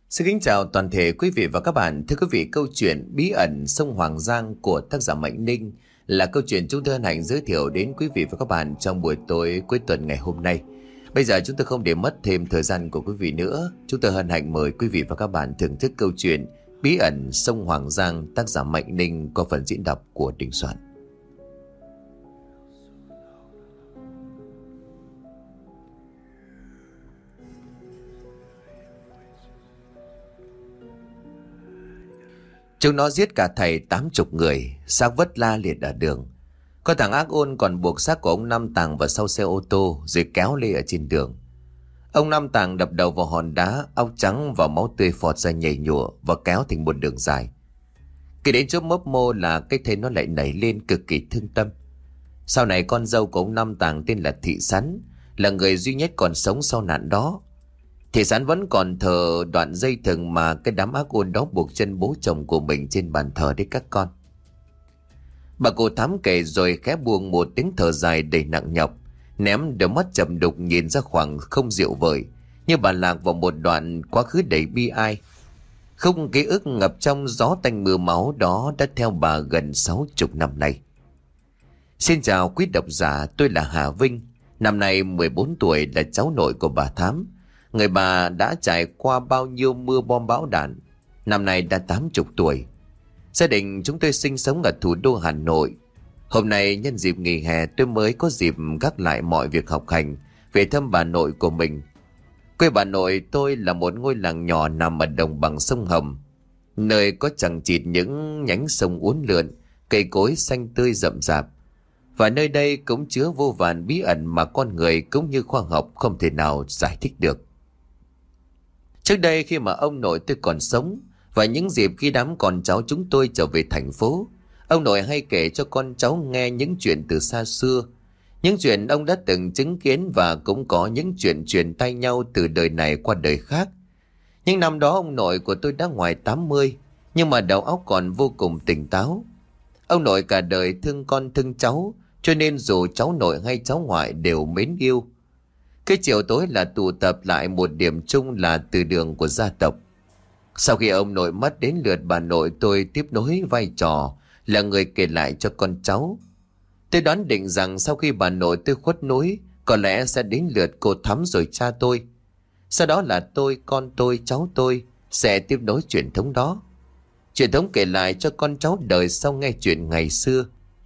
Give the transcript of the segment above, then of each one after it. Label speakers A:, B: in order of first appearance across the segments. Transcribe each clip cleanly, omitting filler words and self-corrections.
A: Xin kính chào toàn thể quý vị và các bạn. Thưa quý vị, câu chuyện Bí ẩn sông Hoàng Giang của tác giả Mạnh Ninh là câu chuyện chúng tôi hân hạnh giới thiệu đến quý vị và các bạn trong buổi tối cuối tuần ngày hôm nay. Bây giờ chúng tôi không để mất thêm thời gian của quý vị nữa. Chúng tôi hân hạnh mời quý vị và các bạn thưởng thức câu chuyện Bí ẩn sông Hoàng Giang, tác giả Mạnh Ninh qua phần diễn đọc của Đình Soạn. Chúng nó giết cả thầy 80 người, xác vất la liệt ở đường. Có thằng ác ôn còn buộc xác của ông Năm Tàng vào sau xe ô tô rồi kéo lê ở trên đường. Ông Năm Tàng đập đầu vào hòn đá, óc trắng và máu tươi phọt ra nhảy nhụa và kéo thành một đường dài. Khi đến chỗ mấp mô là cái thây nó lại nảy lên cực kỳ thương tâm. Sau này con dâu của ông Năm Tàng tên là Thị Sắn, là người duy nhất còn sống sau nạn đó. Thị Sắn vẫn còn thờ đoạn dây thừng mà cái đám ác ôn đó buộc chân bố chồng của mình trên bàn thờ đấy các con. Bà cụ Thắm kể rồi khẽ buông một tiếng thở dài đầy nặng nhọc, ném đôi mắt trầm đục nhìn ra khoảng không dịu vời, như bà lạc vào một đoạn quá khứ đầy bi ai. Không ký ức ngập trong gió tanh mưa máu đó đã theo bà gần 60 năm nay. Xin chào quý độc giả, tôi là Hà Vinh, năm nay 14 tuổi, là cháu nội của bà Thắm. Người bà đã trải qua bao nhiêu mưa bom bão đạn, năm nay đã 80 tuổi. Gia đình chúng tôi sinh sống ở thủ đô Hà Nội. Hôm nay nhân dịp nghỉ hè tôi mới có dịp gác lại mọi việc học hành về thăm bà nội của mình. Quê bà nội tôi là một ngôi làng nhỏ nằm ở đồng bằng sông Hồng, nơi có chằng chịt những nhánh sông uốn lượn, cây cối xanh tươi rậm rạp. Và nơi đây cũng chứa vô vàn bí ẩn mà con người cũng như khoa học không thể nào giải thích được. Trước đây khi mà ông nội tôi còn sống, và những dịp khi đám con cháu chúng tôi trở về thành phố, ông nội hay kể cho con cháu nghe những chuyện từ xa xưa, những chuyện ông đã từng chứng kiến, và cũng có những chuyện truyền tay nhau từ đời này qua đời khác. Nhưng năm đó ông nội của tôi đã ngoài 80, nhưng mà đầu óc còn vô cùng tỉnh táo. Ông nội cả đời thương con thương cháu, cho nên dù cháu nội hay cháu ngoại đều mến yêu. Cái chiều tối là tụ tập lại một điểm chung là từ đường của gia tộc. Sau khi ông nội mất, đến lượt bà nội tôi tiếp nối vai trò là người kể lại cho con cháu. Tôi đoán định rằng sau khi bà nội tôi khuất núi, có lẽ sẽ đến lượt cô Thắm rồi cha tôi. Sau đó là tôi, con tôi, cháu tôi sẽ tiếp nối truyền thống đó. Truyền thống kể lại cho con cháu đời sau nghe chuyện ngày xưa.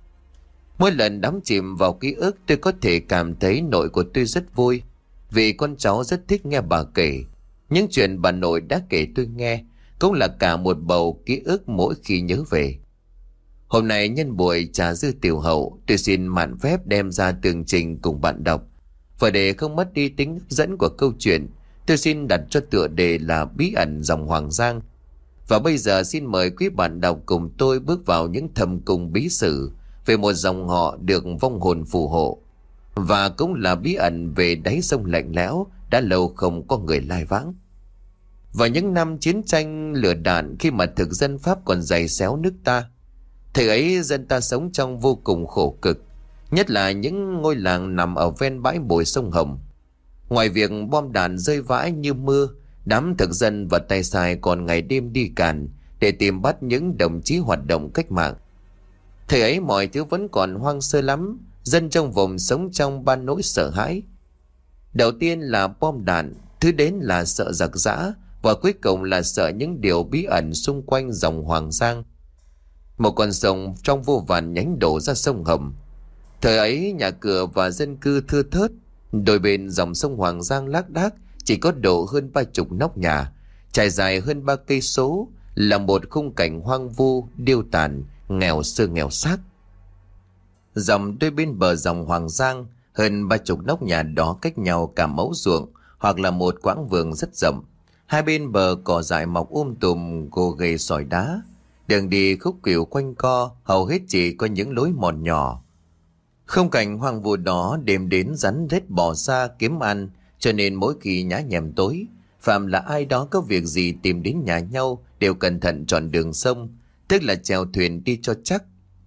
A: Mỗi lần đắm chìm vào ký ức, tôi có thể cảm thấy nội của tôi rất vui, vì con cháu rất thích nghe bà kể. Những chuyện bà nội đã kể tôi nghe cũng là cả một bầu ký ức mỗi khi nhớ về. Hôm nay nhân buổi trà dư tiểu hậu, tôi xin mạn phép đem ra tường trình cùng bạn đọc. Và để không mất đi tính hấp dẫn của câu chuyện, tôi xin đặt cho tựa đề là Bí ẩn dòng Hoàng Giang. Và bây giờ xin mời quý bạn đọc cùng tôi bước vào những thầm cung bí sử về một dòng họ được vong hồn phù hộ, và cũng là bí ẩn về đáy sông lạnh lẽo đã lâu không có người lai vãng. Vào những năm chiến tranh lửa đạn, khi mà thực dân Pháp còn giày xéo nước ta, thời ấy dân ta sống trong vô cùng khổ cực, nhất là những ngôi làng nằm ở ven bãi bồi sông Hồng. Ngoài việc bom đạn rơi vãi như mưa, đám thực dân và tay sai còn ngày đêm đi càn để tìm bắt những đồng chí hoạt động cách mạng. Thời ấy mọi thứ vẫn còn hoang sơ lắm, dân trong vùng sống trong ban nỗi sợ hãi. Đầu tiên là bom đạn, thứ đến là sợ giặc giã, và cuối cùng là sợ những điều bí ẩn xung quanh dòng Hoàng Giang, một con sông trong vô vàn nhánh đổ ra sông Hồng. Thời ấy nhà cửa và dân cư thưa thớt, đôi bên dòng sông Hoàng Giang lác đác chỉ có độ hơn 30 nóc nhà, trải dài hơn 3 cây số, là một khung cảnh hoang vu, điêu tàn, nghèo sơ nghèo xác. Dòng đôi bên bờ dòng Hoàng Giang, hơn 30 nóc nhà đó cách nhau cả mẫu ruộng hoặc là một quãng vườn rất rộng. Hai bên bờ cỏ dại mọc tùm, gồ ghề sỏi đá. Đường đi khúc khuỷu quanh co, hầu hết chỉ có những lối mòn nhỏ. Không cảnh hoang vu đó đêm đến rắn rết bò ra kiếm ăn, cho nên mỗi khi nhá nhem tối, phạm là ai đó có việc gì tìm đến nhà nhau đều cẩn thận chọn đường sông, tức là chèo thuyền đi cho chắc.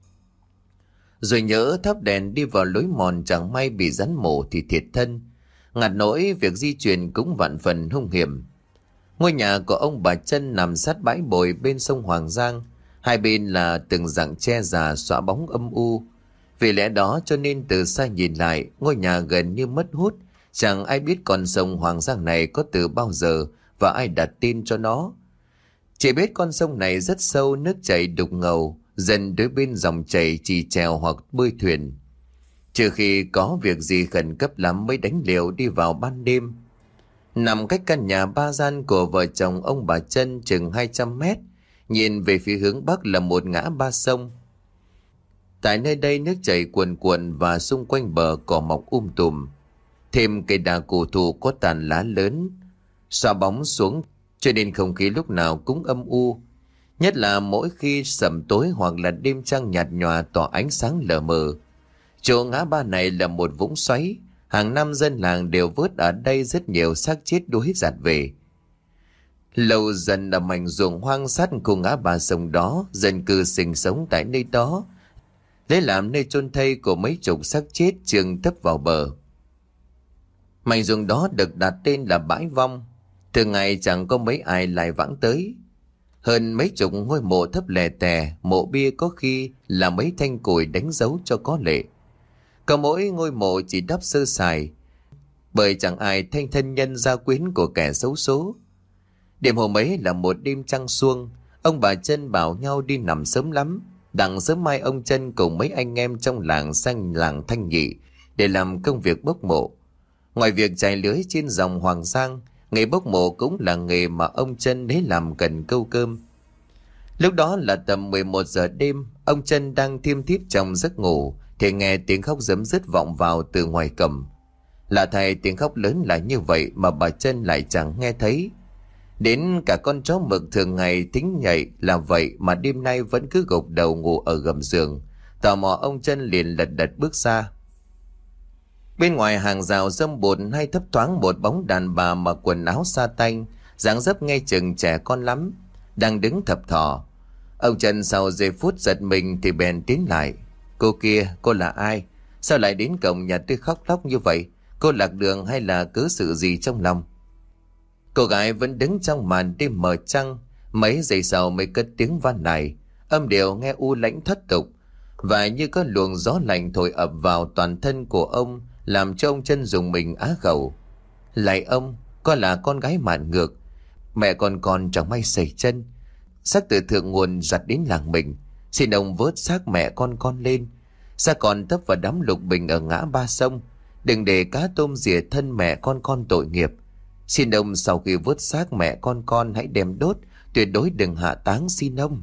A: Rồi nhỡ thắp đèn đi vào lối mòn, chẳng may bị rắn mổ thì thiệt thân. Ngặt nỗi việc di chuyển cũng vạn phần hung hiểm. Ngôi nhà của ông bà Chân nằm sát bãi bồi bên sông Hoàng Giang. Hai bên là từng rặng tre già xõa bóng âm u. Vì lẽ đó cho nên từ xa nhìn lại, ngôi nhà gần như mất hút. Chẳng ai biết con sông Hoàng Giang này có từ bao giờ và ai đặt tên cho nó. Chỉ biết con sông này rất sâu, nước chảy đục ngầu, dần đối bên dòng chảy chỉ chèo hoặc bơi thuyền. Trừ khi có việc gì khẩn cấp lắm mới đánh liều đi vào ban đêm. Nằm cách căn nhà 3 gian của vợ chồng ông bà Chân chừng 200 mét, nhìn về phía hướng bắc là một ngã ba sông. Tại nơi đây nước chảy cuồn cuộn và xung quanh bờ cỏ mọc tùm. Thêm cây đa cổ thụ có tàn lá lớn xõa bóng xuống, cho nên không khí lúc nào cũng âm u. Nhất là mỗi khi sẩm tối hoặc là đêm trăng nhạt nhòa tỏ ánh sáng lờ mờ. Chỗ ngã ba này là một vũng xoáy. Hàng năm dân làng đều vớt ở đây rất nhiều xác chết đuối giạt về. Lâu dần ở mảnh ruộng hoang sát của ngã ba sông đó, dân cư sinh sống tại nơi đó, lấy làm nơi chôn thây của mấy chục xác chết chừng thấp vào bờ. Mảnh ruộng đó được đặt tên là bãi vong. Thường ngày chẳng có mấy ai lại vãng tới. Hơn mấy chục ngôi mộ thấp lè tè, mộ bia có khi là mấy thanh củi đánh dấu cho có lệ. Có mỗi ngôi mộ chỉ đắp sơ sài, bởi chẳng ai thanh thân nhân gia quyến của kẻ xấu số. Đêm hôm ấy là một đêm trăng xuông, ông bà Chân bảo nhau đi nằm sớm lắm. Đặng sớm mai ông Chân cùng mấy anh em trong làng sang làng Thanh Nhị để làm công việc bốc mộ. Ngoài việc chài lưới trên dòng Hoàng Giang, nghề bốc mộ cũng là nghề mà ông Chân lấy làm cần câu cơm. Lúc đó là tầm 11 giờ đêm, ông Chân đang thiêm thiếp trong giấc ngủ thì nghe tiếng khóc giấm dứt vọng vào từ ngoài cầm. Lạ thay, tiếng khóc lớn là như vậy mà bà Chân lại chẳng nghe thấy. Đến cả con chó mực thường ngày thính nhạy là vậy mà đêm nay vẫn cứ gục đầu ngủ ở gầm giường. Tò mò ông Chân liền lật đật bước ra. Bên ngoài hàng rào râm bụt hay thấp thoáng một bóng đàn bà mặc quần áo sa tanh, dáng dấp ngay chừng trẻ con lắm, đang đứng thập thò. Ông Chân sau giây phút giật mình thì bèn tiến lại. Cô kia, cô là ai? Sao lại đến cổng nhà tôi khóc lóc như vậy? Cô lạc đường hay là cứ sự gì trong lòng? Cô gái vẫn đứng trong màn đêm mờ trăng. Mấy giây sau mới cất tiếng van này. Âm điệu nghe u lãnh thất tục, và như có luồng gió lạnh thổi ập vào toàn thân của ông, làm cho ông Chân dùng mình á khẩu. Lạy ông, con là con gái mạn ngược, mẹ con chẳng may sẩy chân, xác từ thượng nguồn giặt đến làng mình. Xin ông vớt xác mẹ con lên, xác còn thấp vào đám lục bình ở ngã ba sông. Đừng để cá tôm rỉa thân mẹ con tội nghiệp. Xin ông sau khi vớt xác mẹ con hãy đem đốt, tuyệt đối đừng hạ táng, xin ông.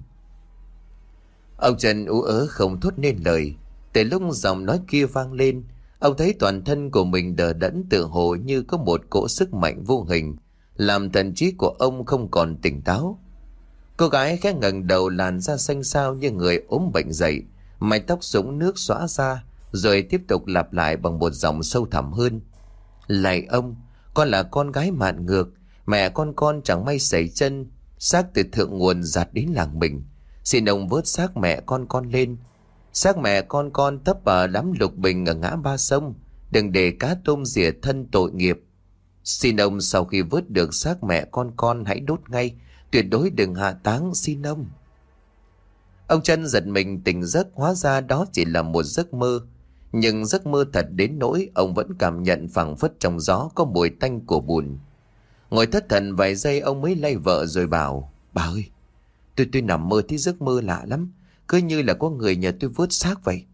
A: Ông Chân ú ớ không thốt nên lời. Từ lúc giọng nói kia vang lên, ông thấy toàn thân của mình đờ đẫn, tựa hồ như có một cỗ sức mạnh vô hình làm thần trí của ông không còn tỉnh táo. Cô gái khẽ ngẩng đầu, làn da xanh xao như người ốm bệnh dậy, mái tóc sũng nước xõa ra, rồi tiếp tục lặp lại bằng một giọng sâu thẳm hơn. Lạy ông, con là con gái mạn ngược, mẹ con chẳng may sẩy chân, xác từ thượng nguồn giạt đến làng mình. Xin ông vớt xác mẹ con lên. Xác mẹ con thấp ở đám lục bình ở ngã ba sông, đừng để cá tôm rỉa thân tội nghiệp. Xin ông sau khi vớt được xác mẹ con hãy đốt ngay, tuyệt đối đừng hạ táng, xin ông. Ông Chân giật mình tỉnh giấc, hóa ra đó chỉ là một giấc mơ. Nhưng giấc mơ thật đến nỗi ông vẫn cảm nhận phảng phất trong gió có mùi tanh của bùn. Ngồi thất thần vài giây, ông mới lay vợ rồi bảo: Bà ơi, tôi nằm mơ thấy giấc mơ lạ lắm, cứ như là có người nhờ tôi vớt xác vậy.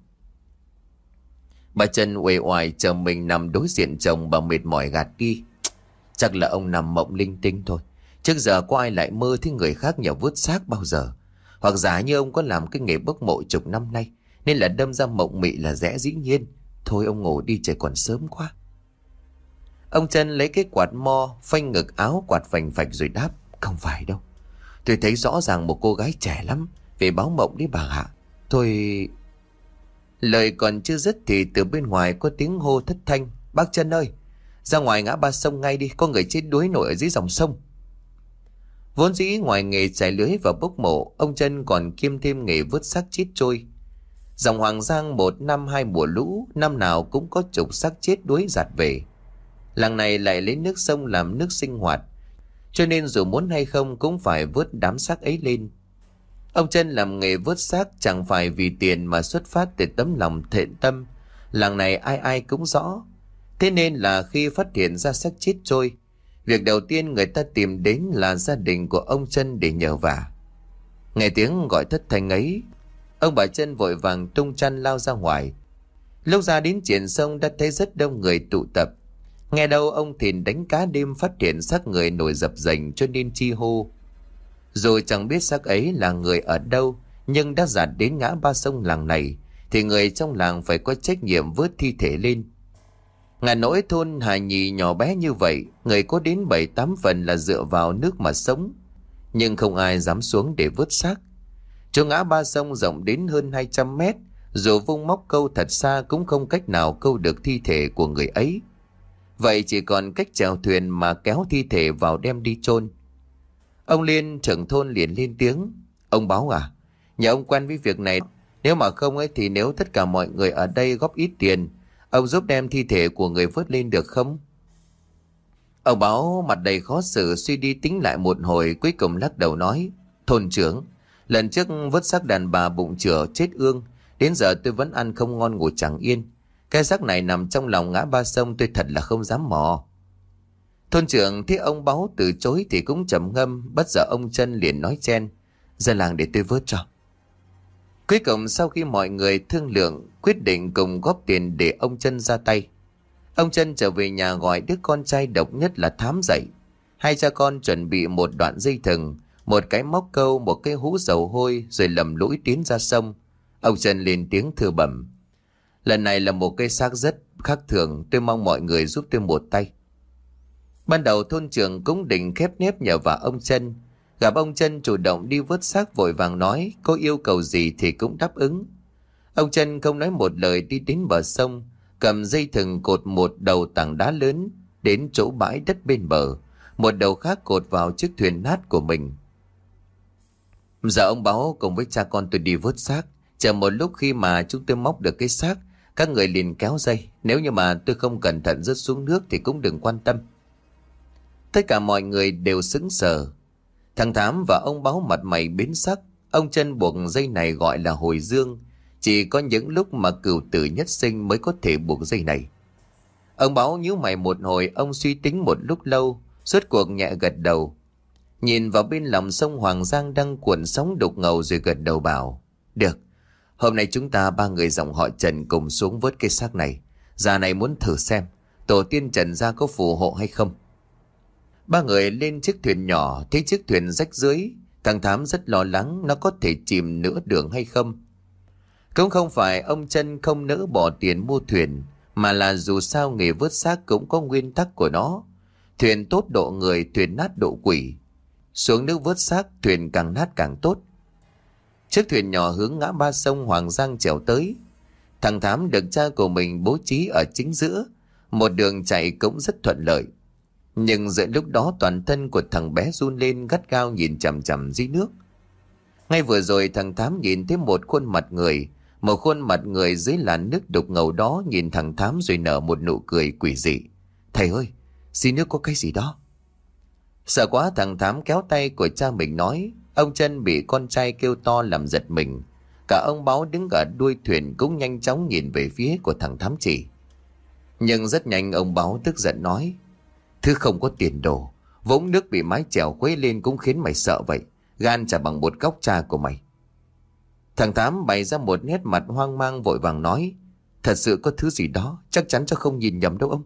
A: Bà Chân uể oải chờ mình nằm đối diện chồng, bà mệt mỏi gạt đi. Chắc là ông nằm mộng linh tinh thôi. Trước giờ có ai lại mơ thấy người khác nhờ vớt xác bao giờ? Hoặc giả như ông có làm cái nghề bốc mộ chục năm nay, nên là đâm ra mộng mị là dễ dĩ nhiên. Thôi ông ngủ đi, trời còn sớm quá. Ông Chân lấy cái quạt mo phanh ngực áo quạt phành phạch rồi đáp: Không phải đâu, tôi thấy rõ ràng một cô gái trẻ lắm về báo mộng đấy bà ạ. Thôi. Lời còn chưa dứt thì từ bên ngoài có tiếng hô thất thanh: Bác Chân ơi, ra ngoài ngã ba sông ngay đi, có người chết đuối nổi ở dưới dòng sông. Vốn dĩ ngoài nghề chài lưới và bốc mộ, ông Chân còn kiêm thêm nghề vớt xác chết trôi. Dòng Hoàng Giang một năm hai mùa lũ, năm nào cũng có chục xác chết đuối giạt về. Làng này lại lấy nước sông làm nước sinh hoạt, cho nên dù muốn hay không cũng phải vớt đám xác ấy lên. Ông Trân làm nghề vớt xác chẳng phải vì tiền mà xuất phát từ tấm lòng thiện tâm, làng này ai ai cũng rõ. Thế nên là khi phát hiện ra xác chết trôi, việc đầu tiên người ta tìm đến là gia đình của ông Trân để nhờ vả. Nghe tiếng gọi thất thanh ấy, ông bà Trân vội vàng tung chăn lao ra ngoài. Lúc ra đến triển sông đã thấy rất đông người tụ tập. Nghe đâu ông Thìn đánh cá đêm phát hiện xác người nổi dập dềnh cho nên chi hô. Rồi chẳng biết xác ấy là người ở đâu, nhưng đã dạt đến ngã ba sông làng này, thì người trong làng phải có trách nhiệm vớt thi thể lên. Ngà nỗi thôn Hà Nhì nhỏ bé như vậy, người có đến 7-8 phần là dựa vào nước mà sống, nhưng không ai dám xuống để vớt xác. Chỗ ngã ba sông rộng đến hơn 200 mét, dù vung móc câu thật xa cũng không cách nào câu được thi thể của người ấy. Vậy chỉ còn cách chèo thuyền mà kéo thi thể vào đem đi chôn. Ông Liên trưởng thôn liền lên tiếng: "Ông Báo à, nhà ông quen với việc này, nếu mà không ấy thì nếu tất cả mọi người ở đây góp ít tiền, ông giúp đem thi thể của người vớt lên được không?" Ông Báo mặt đầy khó xử, suy đi tính lại một hồi, cuối cùng lắc đầu nói: "Thôn trưởng, lần trước vớt xác đàn bà bụng chửa chết ương, đến giờ tôi vẫn ăn không ngon ngủ chẳng yên. Cái xác này nằm trong lòng ngã ba sông, tôi thật là không dám mò." Thôn trưởng thấy ông Báo từ chối thì cũng trầm ngâm, bất giờ ông Trân liền nói chen: "Ra làng để tôi vớt cho." Cuối cùng sau khi mọi người thương lượng, quyết định cùng góp tiền để ông Trân ra tay. Ông Trân trở về nhà gọi đứa con trai độc nhất là Thám dậy. Hai cha con chuẩn bị một đoạn dây thừng, một cái móc câu, một cái hũ dầu hôi, rồi lầm lũi tiến ra sông. Ông Trân lên tiếng thưa bẩm: "Lần này là một cái xác rất khác thường, tôi mong mọi người giúp tôi một tay." Ban đầu thôn trưởng cũng định khép nép nhờ vào ông Trân, gặp ông Trân chủ động đi vớt xác vội vàng nói có yêu cầu gì thì cũng đáp ứng. Ông Trân không nói một lời đi đến bờ sông, cầm dây thừng cột một đầu tảng đá lớn đến chỗ bãi đất bên bờ, một đầu khác cột vào chiếc thuyền nát của mình. Giờ ông Báo cùng với cha con tôi đi vớt xác, chờ một lúc khi mà chúng tôi móc được cái xác, các người liền kéo dây, nếu như mà tôi không cẩn thận rớt xuống nước thì cũng đừng quan tâm. Tất cả mọi người đều sững sờ. Thằng Thám và ông Báo mặt mày biến sắc. Ông Trân buộc dây này gọi là hồi dương, chỉ có những lúc mà cửu tử nhất sinh mới có thể buộc dây này. Ông Báo nhíu mày một hồi, ông suy tính một lúc lâu, rốt cuộc nhẹ gật đầu, nhìn vào bên lòng sông Hoàng Giang đang cuộn sóng đục ngầu rồi gật đầu bảo: "Được, hôm nay chúng ta ba người dòng họ Trần cùng xuống vớt cái xác này. Già này muốn thử xem tổ tiên Trần gia có phù hộ hay không." Ba người lên chiếc thuyền nhỏ, thấy chiếc thuyền rách rưới, thằng Thám rất lo lắng nó có thể chìm nửa đường hay không. Cũng không phải ông Trân không nỡ bỏ tiền mua thuyền, mà là dù sao nghề vớt xác cũng có nguyên tắc của nó. Thuyền tốt độ người, thuyền nát độ quỷ. Xuống nước vớt xác, thuyền càng nát càng tốt. Chiếc thuyền nhỏ hướng ngã ba sông Hoàng Giang chèo tới. Thằng Thám được cha của mình bố trí ở chính giữa, một đường chạy cũng rất thuận lợi. Nhưng giữa lúc đó toàn thân của thằng bé run lên gắt gao nhìn chằm chằm dưới nước. Ngay vừa rồi thằng Thám nhìn thấy một khuôn mặt người dưới làn nước đục ngầu đó nhìn thằng Thám rồi nở một nụ cười quỷ dị. "Thầy ơi, dưới nước có cái gì đó." Sợ quá thằng Thám kéo tay của cha mình nói. Ông Trân bị con trai kêu to làm giật mình. Cả ông Báo đứng ở đuôi thuyền cũng nhanh chóng nhìn về phía của thằng Thám chỉ. Nhưng rất nhanh ông Báo tức giận nói: "Thứ không có tiền đồ, vũng nước bị mái chèo khuấy lên cũng khiến mày sợ vậy, gan chả bằng một góc cha của mày." Thằng Thám bày ra một nét mặt hoang mang vội vàng nói: "Thật sự có thứ gì đó, chắc chắn cho không nhìn nhầm đâu ông."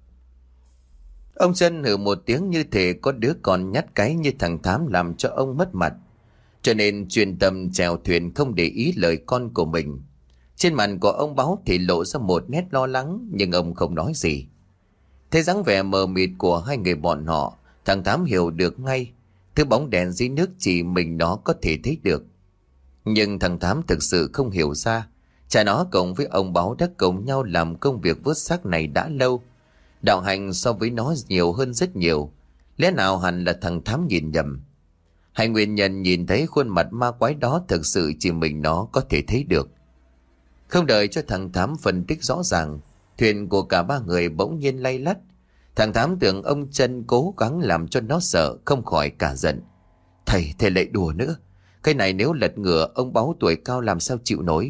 A: Ông Trân hừ một tiếng như thể có đứa con nhát cái như thằng Thám làm cho ông mất mặt, cho nên chuyên tâm chèo thuyền không để ý lời con của mình. Trên mặt của ông Báo thì lộ ra một nét lo lắng, nhưng ông không nói gì. Thấy dáng vẻ mờ mịt của hai người bọn họ, thằng Thám hiểu được ngay thứ bóng đèn dưới nước chỉ mình nó có thể thấy được. Nhưng thằng Thám thực sự không hiểu ra, cha nó cùng với ông Báo đã cùng nhau làm công việc vớt xác này đã lâu. Đạo hạnh so với nó nhiều hơn rất nhiều. Lẽ nào hẳn là thằng Thám nhìn nhầm? Hay nguyên nhân nhìn thấy khuôn mặt ma quái đó thực sự chỉ mình nó có thể thấy được? Không đợi cho thằng Thám phân tích rõ ràng, thuyền của cả ba người bỗng nhiên lay lắt. Thằng Thám tưởng ông Chân cố gắng làm cho nó sợ, không khỏi cả giận. Thầy lại đùa nữa. Cái này nếu lật ngửa, ông Báu tuổi cao làm sao chịu nổi.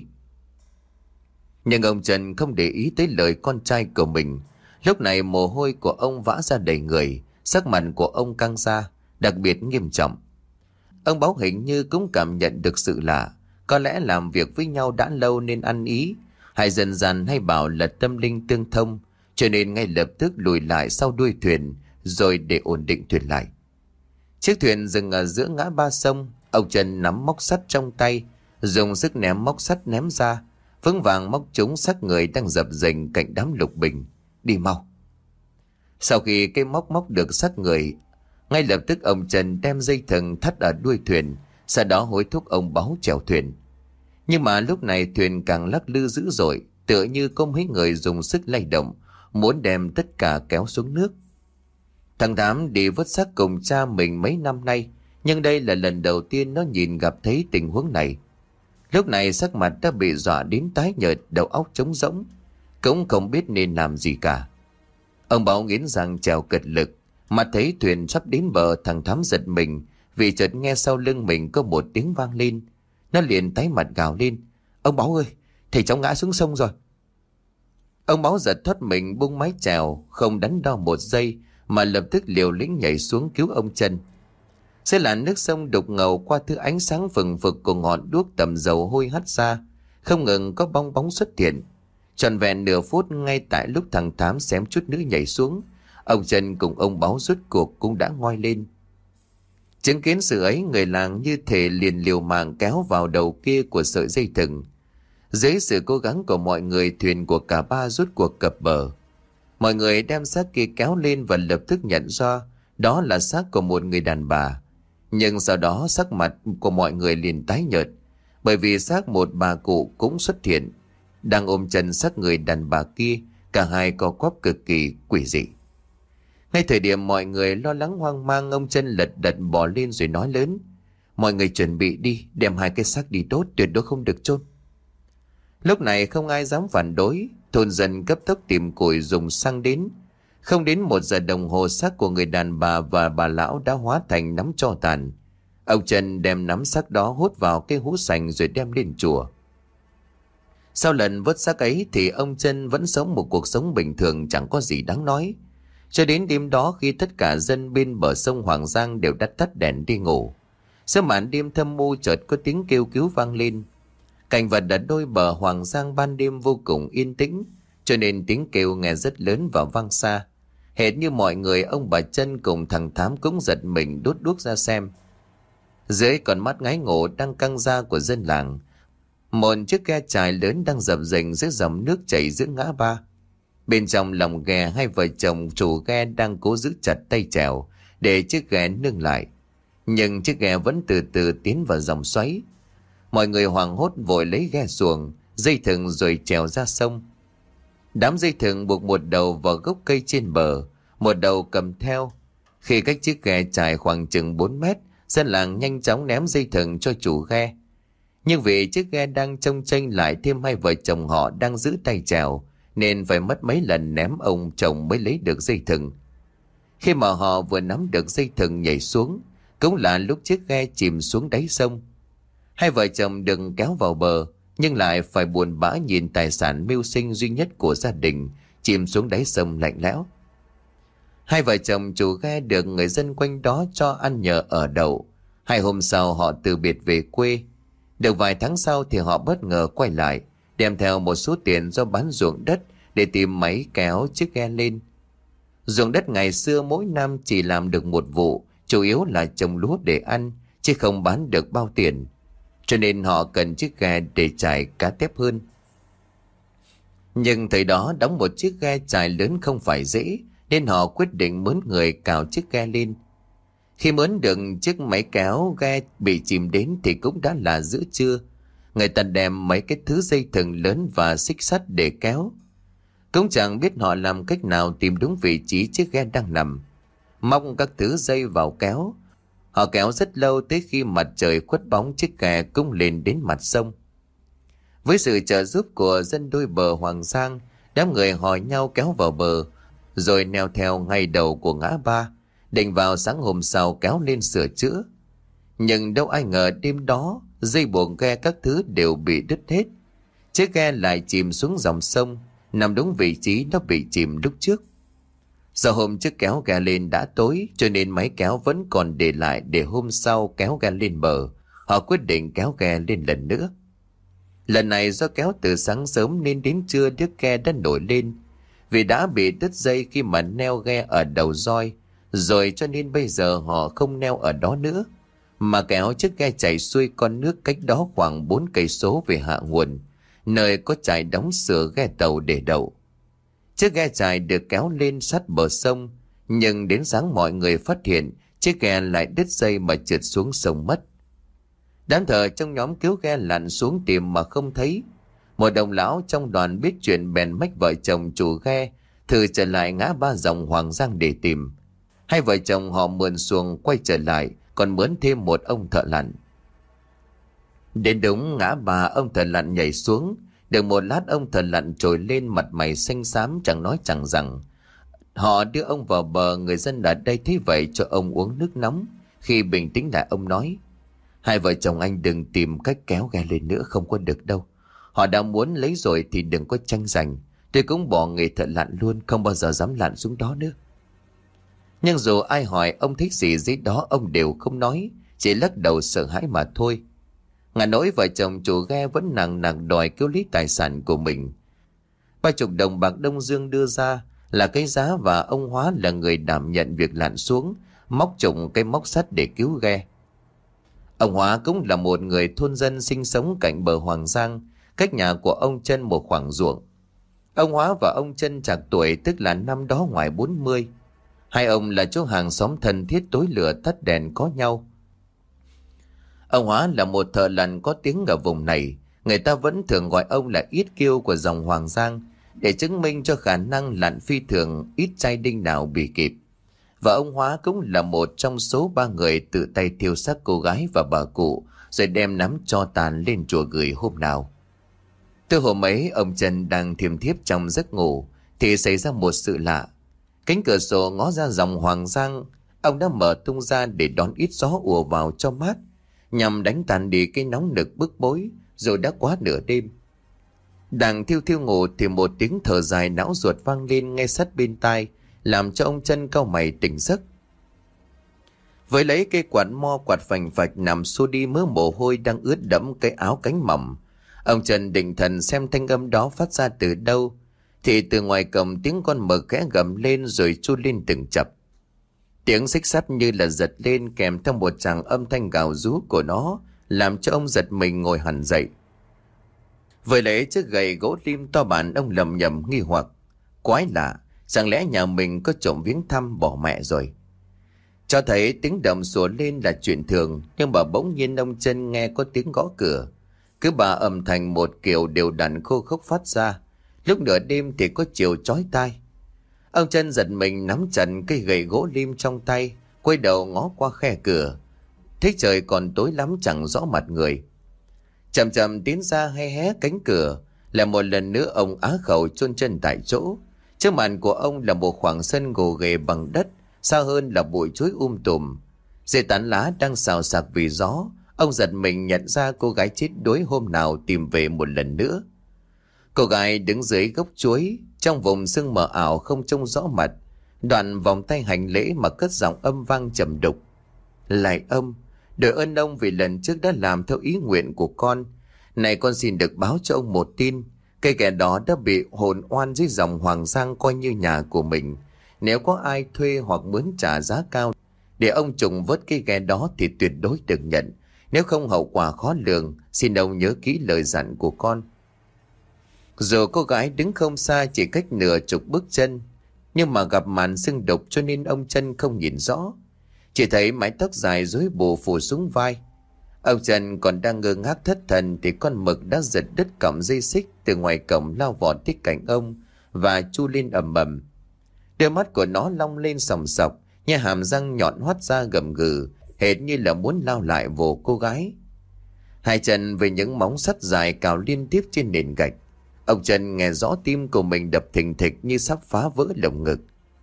A: Nhưng ông Trần không để ý tới lời con trai của mình. Lúc này mồ hôi của ông vã ra đầy người, sắc mặt của ông căng ra, đặc biệt nghiêm trọng. Ông Báu hình như cũng cảm nhận được sự lạ. Có lẽ làm việc với nhau đã lâu nên ăn ý, hay dần dần hay bảo là tâm linh tương thông, cho nên ngay lập tức lùi lại sau đuôi thuyền, rồi để ổn định thuyền lại. Chiếc thuyền dừng ở giữa ngã ba sông. Ông Trần nắm móc sắt trong tay, dùng sức ném móc sắt ném ra, vững vàng móc trúng xác người đang dập dềnh cạnh đám lục bình. Đi mau. Sau khi cái móc được xác người, ngay lập tức ông Trần đem dây thừng thắt ở đuôi thuyền, sau đó hối thúc ông Báu chèo thuyền. Nhưng mà lúc này thuyền càng lắc lư dữ dội, tựa như có mấy người dùng sức lay động, muốn đem tất cả kéo xuống nước. Thằng Thám đi vớt xác cùng cha mình mấy năm nay, nhưng đây là lần đầu tiên nó nhìn gặp thấy tình huống này. Lúc này sắc mặt đã bị dọa đến tái nhợt, đầu óc trống rỗng, cũng không biết nên làm gì cả. Ông Bảo nghiến răng chèo cật lực, mà thấy thuyền sắp đến bờ. Thằng Thám giật mình vì chợt nghe sau lưng mình có một tiếng vang lên. Nó liền tái mặt gào lên: Ông Bảo ơi, thầy cháu ngã xuống sông rồi. Ông Bảo giật thoát mình, bung mái chèo, không đắn đo một giây mà lập tức liều lĩnh nhảy xuống cứu ông Trân. Sẽ là nước sông đục ngầu qua thứ ánh sáng phừng phực của ngọn đuốc tầm dầu hôi hắt ra, không ngừng có bong bóng xuất hiện. Trọn vẹn nửa phút, ngay tại lúc thằng Thám xém chút nữa nhảy xuống, ông Trân cùng ông Báo rốt cuộc cũng đã ngoi lên. Chứng kiến sự ấy, người làng như thể liền liều mạng kéo vào đầu kia của sợi dây thừng. Dưới sự cố gắng của mọi người, thuyền của cả ba rốt cuộc cập bờ. Mọi người đem xác kia kéo lên và lập tức nhận ra đó là xác của một người đàn bà. Nhưng sau đó sắc mặt của mọi người liền tái nhợt, bởi vì xác một bà cụ cũng xuất hiện, đang ôm chân xác người đàn bà kia, cả hai co quắp cực kỳ quỷ dị. Ngay thời điểm mọi người lo lắng hoang mang, ông Chân lật đật bò lên rồi nói lớn: Mọi người chuẩn bị đi, đem hai cái xác đi đốt, tuyệt đối không được chôn. Lúc này không ai dám phản đối, thôn dân cấp tốc tìm củi dùng xăng đến. Không đến 1 giờ đồng hồ, xác của người đàn bà và bà lão đã hóa thành nắm tro tàn. Ông Trần đem nắm xác đó hút vào cái hũ sành rồi đem lên chùa. Sau lần vớt xác ấy thì ông Trân vẫn sống một cuộc sống bình thường, chẳng có gì đáng nói. Cho đến đêm đó, khi tất cả dân bên bờ sông Hoàng Giang đều đã tắt đèn đi ngủ, sau màn đêm thâm u chợt có tiếng kêu cứu vang lên. Cảnh vật ở đôi bờ Hoàng Giang ban đêm vô cùng yên tĩnh, cho nên tiếng kêu nghe rất lớn và vang xa. Hệt như mọi người, ông bà Trân cùng thằng Thám cũng giật mình đốt đuốc ra xem. Dưới con mắt ngái ngộ đang căng ra của dân làng, một chiếc ghe chài lớn đang dập dềnh dưới dòng nước chảy giữa ngã ba. Bên trong lòng ghe, hai vợ chồng chủ ghe đang cố giữ chặt tay chèo để chiếc ghe nâng lại, nhưng chiếc ghe vẫn từ từ tiến vào dòng xoáy. Mọi người hoảng hốt vội lấy ghe xuồng, dây thừng rồi chèo ra sông. Đám dây thừng buộc một đầu vào gốc cây trên bờ, một đầu cầm theo. Khi cách chiếc ghe chài khoảng chừng 4 mét, dân làng nhanh chóng ném dây thừng cho chủ ghe. Nhưng vì chiếc ghe đang chông chênh, lại thêm hai vợ chồng họ đang giữ tay chèo, nên phải mất mấy lần ném ông chồng mới lấy được dây thừng. Khi mà họ vừa nắm được dây thừng nhảy xuống, cũng là lúc chiếc ghe chìm xuống đáy sông. Hai vợ chồng đừng kéo vào bờ, nhưng lại phải buồn bã nhìn tài sản mưu sinh duy nhất của gia đình chìm xuống đáy sông lạnh lẽo. Hai vợ chồng chủ ghe được người dân quanh đó cho ăn nhờ ở đậu. 2 hôm sau họ từ biệt về quê. Được vài tháng sau thì họ bất ngờ quay lại, đem theo một số tiền do bán ruộng đất để tìm máy kéo chiếc ghe lên. Ruộng đất ngày xưa mỗi năm chỉ làm được 1 vụ, chủ yếu là trồng lúa để ăn, chứ không bán được bao tiền. Cho nên họ cần chiếc ghe để chài cá tép hơn. Nhưng thời đó đóng một chiếc ghe chài lớn không phải dễ, nên họ quyết định mướn người cào chiếc ghe lên. Khi mướn được chiếc máy kéo, ghe bị chìm đến thì cũng đã là giữa trưa. Người ta đem mấy cái thứ dây thừng lớn và xích sắt để kéo. Cũng chẳng biết họ làm cách nào tìm đúng vị trí chiếc ghe đang nằm. Móc các thứ dây vào kéo. Họ kéo rất lâu, tới khi mặt trời khuất bóng, chiếc ghe cũng lên đến mặt sông. Với sự trợ giúp của dân đôi bờ Hoàng Giang, đám người hò nhau kéo vào bờ. rồi neo theo ngay đầu của ngã ba, định vào sáng hôm sau kéo lên sửa chữa. Nhưng đâu ai ngờ đêm đó dây buộc ghe các thứ đều bị đứt hết. Chiếc ghe lại chìm xuống dòng sông, nằm đúng vị trí nó bị chìm lúc trước. Do hôm trước kéo ghe lên đã tối, cho nên máy kéo vẫn còn để lại để hôm sau kéo ghe lên bờ. Họ quyết định kéo ghe lên lần nữa. Lần này do kéo từ sáng sớm nên đến trưa chiếc ghe đã nổi lên. Vì đã bị đứt dây khi mà neo ghe ở đầu roi, rồi cho nên bây giờ họ không neo ở đó nữa, mà kéo chiếc ghe chạy xuôi con nước cách đó khoảng 4 cây số về hạ nguồn, nơi có trại đóng sửa ghe tàu để đậu. Chiếc ghe trại được kéo lên sát bờ sông, nhưng đến sáng mọi người phát hiện chiếc ghe lại đứt dây mà trượt xuống sông mất. Đám thợ trong nhóm cứu ghe lặn xuống tìm mà không thấy. Một đồng lão trong đoàn biết chuyện bèn mách vợ chồng chủ ghe thử trở lại ngã ba dòng Hoàng Giang để tìm. Hai vợ chồng họ mượn xuồng quay trở lại, còn mướn thêm một ông thợ lặn. Đến đúng ngã ba, ông thợ lặn nhảy xuống. Được một lát ông thợ lặn trồi lên, mặt mày xanh xám chẳng nói chẳng rằng. Họ đưa ông vào bờ. Người dân ở đây thấy vậy cho ông uống nước nóng. Khi bình tĩnh lại ông nói: hai vợ chồng anh đừng tìm cách kéo ghe lên nữa, không có được đâu. Họ đã muốn lấy rồi thì đừng có tranh giành. Tôi cũng bỏ nghề thợ lặn luôn, không bao giờ dám lặn xuống đó nữa. Nhưng dù ai hỏi ông thích gì dưới đó, ông đều không nói, chỉ lắc đầu sợ hãi mà thôi. Ngả nỗi vợ chồng chủ ghe vẫn nặng nặng đòi cứu lấy tài sản của mình. 30 đồng bạc Đông Dương đưa ra là cái giá, và ông Hóa là người đảm nhận việc lặn xuống, móc trùng cái móc sắt để cứu ghe. Ông Hóa cũng là một người thôn dân sinh sống cạnh bờ Hoàng Giang, cách nhà của ông Trân một khoảng ruộng. Ông Hóa và ông Trân trạc tuổi, tức là năm đó ngoài 40. Hai ông là chỗ hàng xóm thân thiết, tối lửa tắt đèn có nhau. Ông Hóa là một thợ lặn có tiếng ở vùng này. Người ta vẫn thường gọi ông là Yết Kiêu của dòng Hoàng Giang, để chứng minh cho khả năng lặn phi thường, ít trai đinh nào bị kịp. Và ông Hóa cũng là một trong số 3 người tự tay thiêu xác cô gái và bà cụ, rồi đem nắm tro tàn lên chùa gửi hôm nào. Từ hôm ấy, ông Trần đang thiêm thiếp trong giấc ngủ thì xảy ra một sự lạ. Cánh cửa sổ ngó ra dòng Hoàng Giang, ông đã mở tung ra để đón ít gió ùa vào cho mát, nhằm đánh tàn đi cái nóng nực bức bối. Rồi đã quá nửa đêm, đang thiêu thiêu ngủ thì một tiếng thở dài não ruột vang lên ngay sát bên tai, làm cho ông Trân cau mày tỉnh giấc. Với lấy cây quạt mo quạt phành phạch nằm xua đi mớ mồ hôi đang ướt đẫm cái áo cánh mỏng, ông Trần định thần xem thanh âm đó phát ra từ đâu, thì từ ngoài cổng tiếng con mực khẽ gầm lên rồi chu lên từng chập. Tiếng xích sắt như là giật lên, kèm theo một tràng âm thanh gào rú của nó, làm cho ông giật mình ngồi hẳn dậy. Với lấy chiếc gậy gỗ lim to bản, ông lầm nhầm nghi hoặc: quái lạ, chẳng lẽ nhà mình có trộm viếng thăm bỏ mẹ rồi? Cho thấy tiếng động sủa lên là chuyện thường, nhưng mà bỗng nhiên ông Trân nghe có tiếng gõ cửa. Cứ bà âm thanh một kiểu đều đặn khô khốc phát ra, lúc nửa đêm thì có chiều chói tai. Ông Trân giật mình nắm chặt cây gậy gỗ lim trong tay, quay đầu ngó qua khe cửa, thấy trời còn tối lắm chẳng rõ mặt người. Chậm chậm tiến ra hay hé cánh cửa, lại một lần nữa ông á khẩu chôn chân tại chỗ. Trước mặt của ông là một khoảng sân gồ ghề bằng đất, xa hơn là bụi chuối tùm. Dây tán lá đang xào xạc vì gió. Ông giật mình nhận ra cô gái chết đuối hôm nào tìm về một lần nữa. Cô gái đứng dưới gốc chuối, trong vùng sương mờ ảo không trông rõ mặt, đoạn vòng tay hành lễ mà cất giọng âm vang trầm đục: lạy ông, đội ơn ông vì lần trước đã làm theo ý nguyện của con. Này con xin được báo cho ông một tin. Cây kẻ đó đã bị hồn oan dưới dòng Hoàng Giang coi như nhà của mình. Nếu có ai thuê hoặc mướn trả giá cao để ông trùng vớt cây ghẻ đó thì tuyệt đối đừng nhận. Nếu không hậu quả khó lường. Xin ông nhớ kỹ lời dặn của con. Dù cô gái đứng không xa, chỉ cách nửa chục bước chân, nhưng mà gặp màn sương đục cho nên ông Trân không nhìn rõ. Chỉ thấy mái tóc dài rối bù phủ xuống vai. Ông Trần còn đang ngơ ngác thất thần thì con mực đã giật đứt cọng dây xích từ ngoài cổng lao vọt tới cạnh ông và chu lên ầm ầm. Đôi mắt của nó long lên sòng sọc, như hàm răng nhọn hoắt ra gầm gừ, hệt như là muốn lao lại vồ cô gái. Hai chân với những móng sắt dài cào liên tiếp trên nền gạch. Ông Trần nghe rõ tim của mình đập thình thịch như sắp phá vỡ lồng ngực.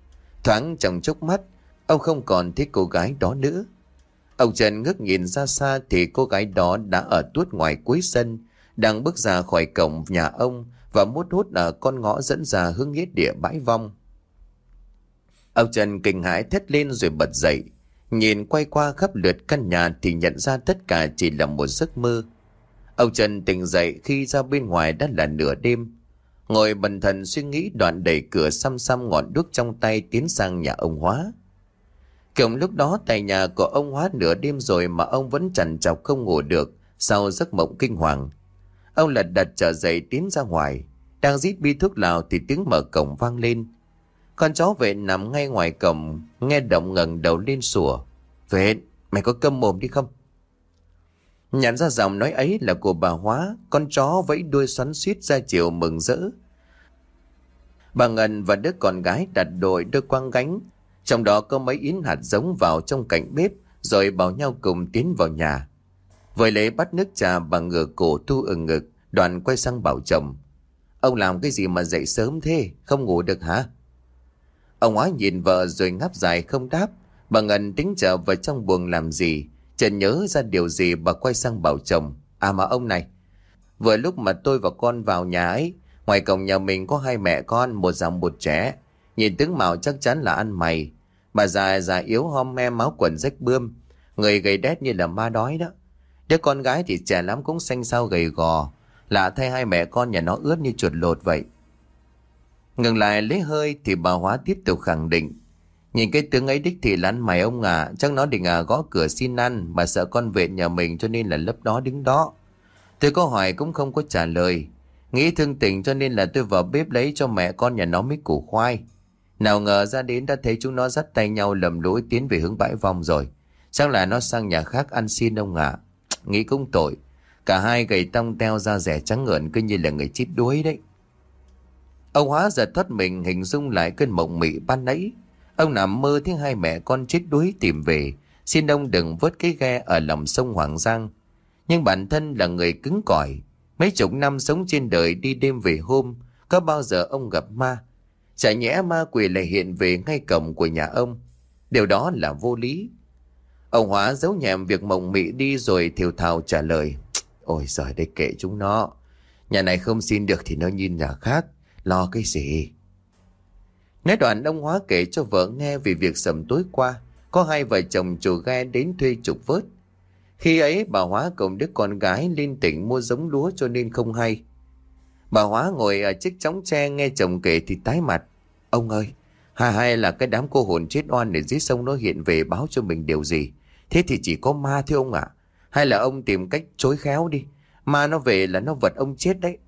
A: Thoáng trong chốc mắt, ông không còn thấy cô gái đó nữa. Ông Trần ngước nhìn ra xa thì cô gái đó đã ở tuốt ngoài cuối sân, đang bước ra khỏi cổng nhà ông và mút hút ở con ngõ dẫn ra hướng nghĩa địa bãi vong. Ông Trần kinh hãi thét lên rồi bật dậy, nhìn quay qua khắp lượt căn nhà thì nhận ra tất cả chỉ là một giấc mơ. Ông Trần tỉnh dậy khi ra bên ngoài đã là nửa đêm. Ngồi bần thần suy nghĩ, đoạn đẩy cửa xăm xăm ngọn đuốc trong tay tiến sang nhà ông Hóa. Cùng lúc đó tại nhà của ông Hóa nửa đêm rồi mà ông vẫn trằn trọc không ngủ được sau giấc mộng kinh hoàng. Ông lật đật trở dậy tiến ra ngoài, đang rít bi thuốc lào thì tiếng mở cổng vang lên. Con chó vệ nằm ngay ngoài cổng nghe động ngẩng đầu lên sủa: "Vệ, mày có câm mồm đi không?" Nhận ra giọng nói ấy là của bà Hóa, con chó vẫy đuôi xoắn xuýt ra chiều mừng rỡ. Bà Ngân và đứa con gái đặt đội đưa quang gánh, trong đó có mấy yến hạt giống vào trong cạnh bếp, rồi bảo nhau cùng tiến vào nhà. Với lấy bát nước trà, bà ngửa cổ thu ở ngực, đoạn quay sang bảo chồng: "Ông làm cái gì mà dậy sớm thế, không ngủ được hả?" Ông Hóa nhìn vợ rồi ngáp dài không đáp. Bà Ngân tính trở vào trong buồng làm gì, chợt nhớ ra điều gì, bà quay sang bảo chồng: "À mà ông này, vừa lúc mà tôi và con vào nhà ấy, ngoài cổng nhà mình có hai mẹ con, một già một trẻ, nhìn tướng mạo chắc chắn là ăn mày. Bà già yếu hom me, máu quần rách bươm, người gầy đét như là ma đói đó. Đứa con gái thì trẻ lắm, cũng xanh xao gầy gò, lạ thay hai mẹ con nhà nó ướt như chuột lột vậy." Ngừng lại lấy hơi thì bà Hóa tiếp tục khẳng định: "Nhìn cái tướng ấy đích thì là ăn mày ông à, chắc nó định gõ cửa xin ăn, bà sợ con Vệ nhà mình cho nên là lấp đó đứng đó. Tôi có hỏi cũng không có trả lời, nghĩ thương tình cho nên là tôi vào bếp lấy cho mẹ con nhà nó mấy củ khoai. Nào ngờ ra đến đã thấy chúng nó dắt tay nhau lầm lũi tiến về hướng bãi vong rồi. Chắc là nó sang nhà khác ăn xin ông ạ. Nghĩ cũng tội, cả hai gầy tông teo da rẻ trắng ngợn cứ như là người chết đuối đấy." Ông Hóa giật thoát mình, hình dung lại cơn mộng mị ban nãy. Ông nằm mơ thấy hai mẹ con chết đuối tìm về, xin ông đừng vớt cái ghe ở lòng sông Hoàng Giang. Nhưng bản thân là người cứng cỏi, mấy chục năm sống trên đời đi đêm về hôm, có bao giờ ông gặp ma? Chả nhẽ ma quỷ lại hiện về ngay cổng của nhà ông? Điều đó là vô lý. Ông Hóa giấu nhẹm việc mộng mị đi rồi thều thào trả lời: "Ôi giời, đây kệ chúng nó. Nhà này không xin được thì nó nhìn nhà khác, lo cái gì." Nói đoạn ông Hóa kể cho vợ nghe về việc sầm tối qua có hai vợ chồng chủ ghe đến thuê trục vớt. Khi ấy bà Hóa cùng đứa con gái lên tỉnh mua giống lúa cho nên không hay. Bà Hóa ngồi ở chiếc chõng tre nghe chồng kể thì tái mặt: "Ông ơi, hay là cái đám cô hồn chết oan ở dưới sông nó hiện về báo cho mình điều gì? Thế thì chỉ có ma thôi ông ạ. Hay là ông tìm cách chối khéo đi, ma nó về là nó vật ông chết đấy."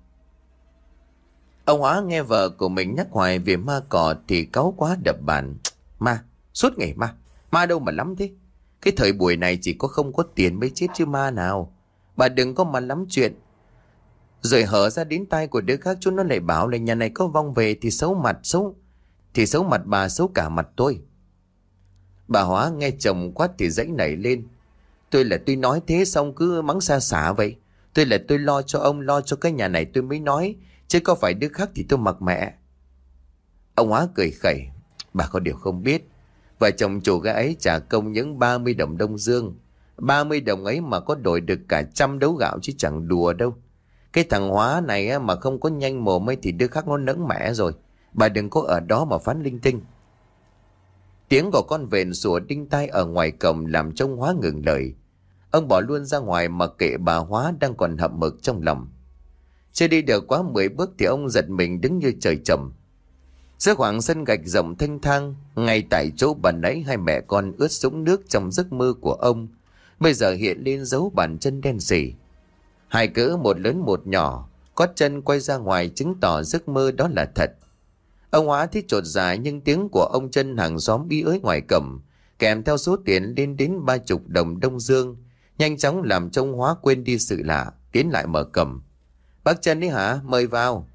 A: Ông Hóa nghe vợ của mình nhắc hoài về ma cỏ thì cáu quá đập bàn: "Ma, suốt ngày ma, ma đâu mà lắm thế. Cái thời buổi này chỉ có không có tiền mới chết chứ ma nào. Bà đừng có mà lắm chuyện." Rồi hở ra đến tai của đứa khác, chúng nó lại bảo là nhà này có vong về thì xấu mặt, thì xấu mặt bà, xấu cả mặt tôi. Bà Hóa nghe chồng quát thì dãy nảy lên: Tôi nói thế xong cứ mắng xa xả vậy. Tôi lo cho ông, lo cho cái nhà này tôi mới nói, chứ có phải đứa khác thì tôi mặc mẹ." Ông Hóa cười khẩy: "Bà có điều không biết, vợ chồng chủ gái ấy trả công những 30 đồng Đông Dương. 30 đồng ấy mà có đổi được cả 100 đấu gạo chứ chẳng đùa đâu. Cái thằng Hóa này mà không có nhanh mồm ấy thì đứa khác nó nẫng mẹ rồi. Bà đừng có ở đó mà phán linh tinh." Tiếng của con vện sủa đinh tai ở ngoài cổng làm cho ông Hóa ngừng lời. Ông bỏ luôn ra ngoài mặc kệ bà Hóa đang còn hậm hực trong lòng. Chưa đi được quá 10 bước thì ông giật mình đứng như trời trầm. Giữa khoảng sân gạch rộng thanh thang, ngay tại chỗ bà nãy hai mẹ con ướt sũng nước trong giấc mơ của ông, bây giờ hiện lên dấu bàn chân đen sì. Hai cỡ một lớn một nhỏ, có chân quay ra ngoài chứng tỏ giấc mơ đó là thật. Ông Hóa thấy chột dạ, nhưng tiếng của ông Chân hàng xóm bí ới ngoài cổng, kèm theo số tiền lên đến 30 đồng Đông Dương, nhanh chóng làm cho ông Hóa quên đi sự lạ, tiến lại mở cổng. "Bác Chân đấy hả? Mời vào."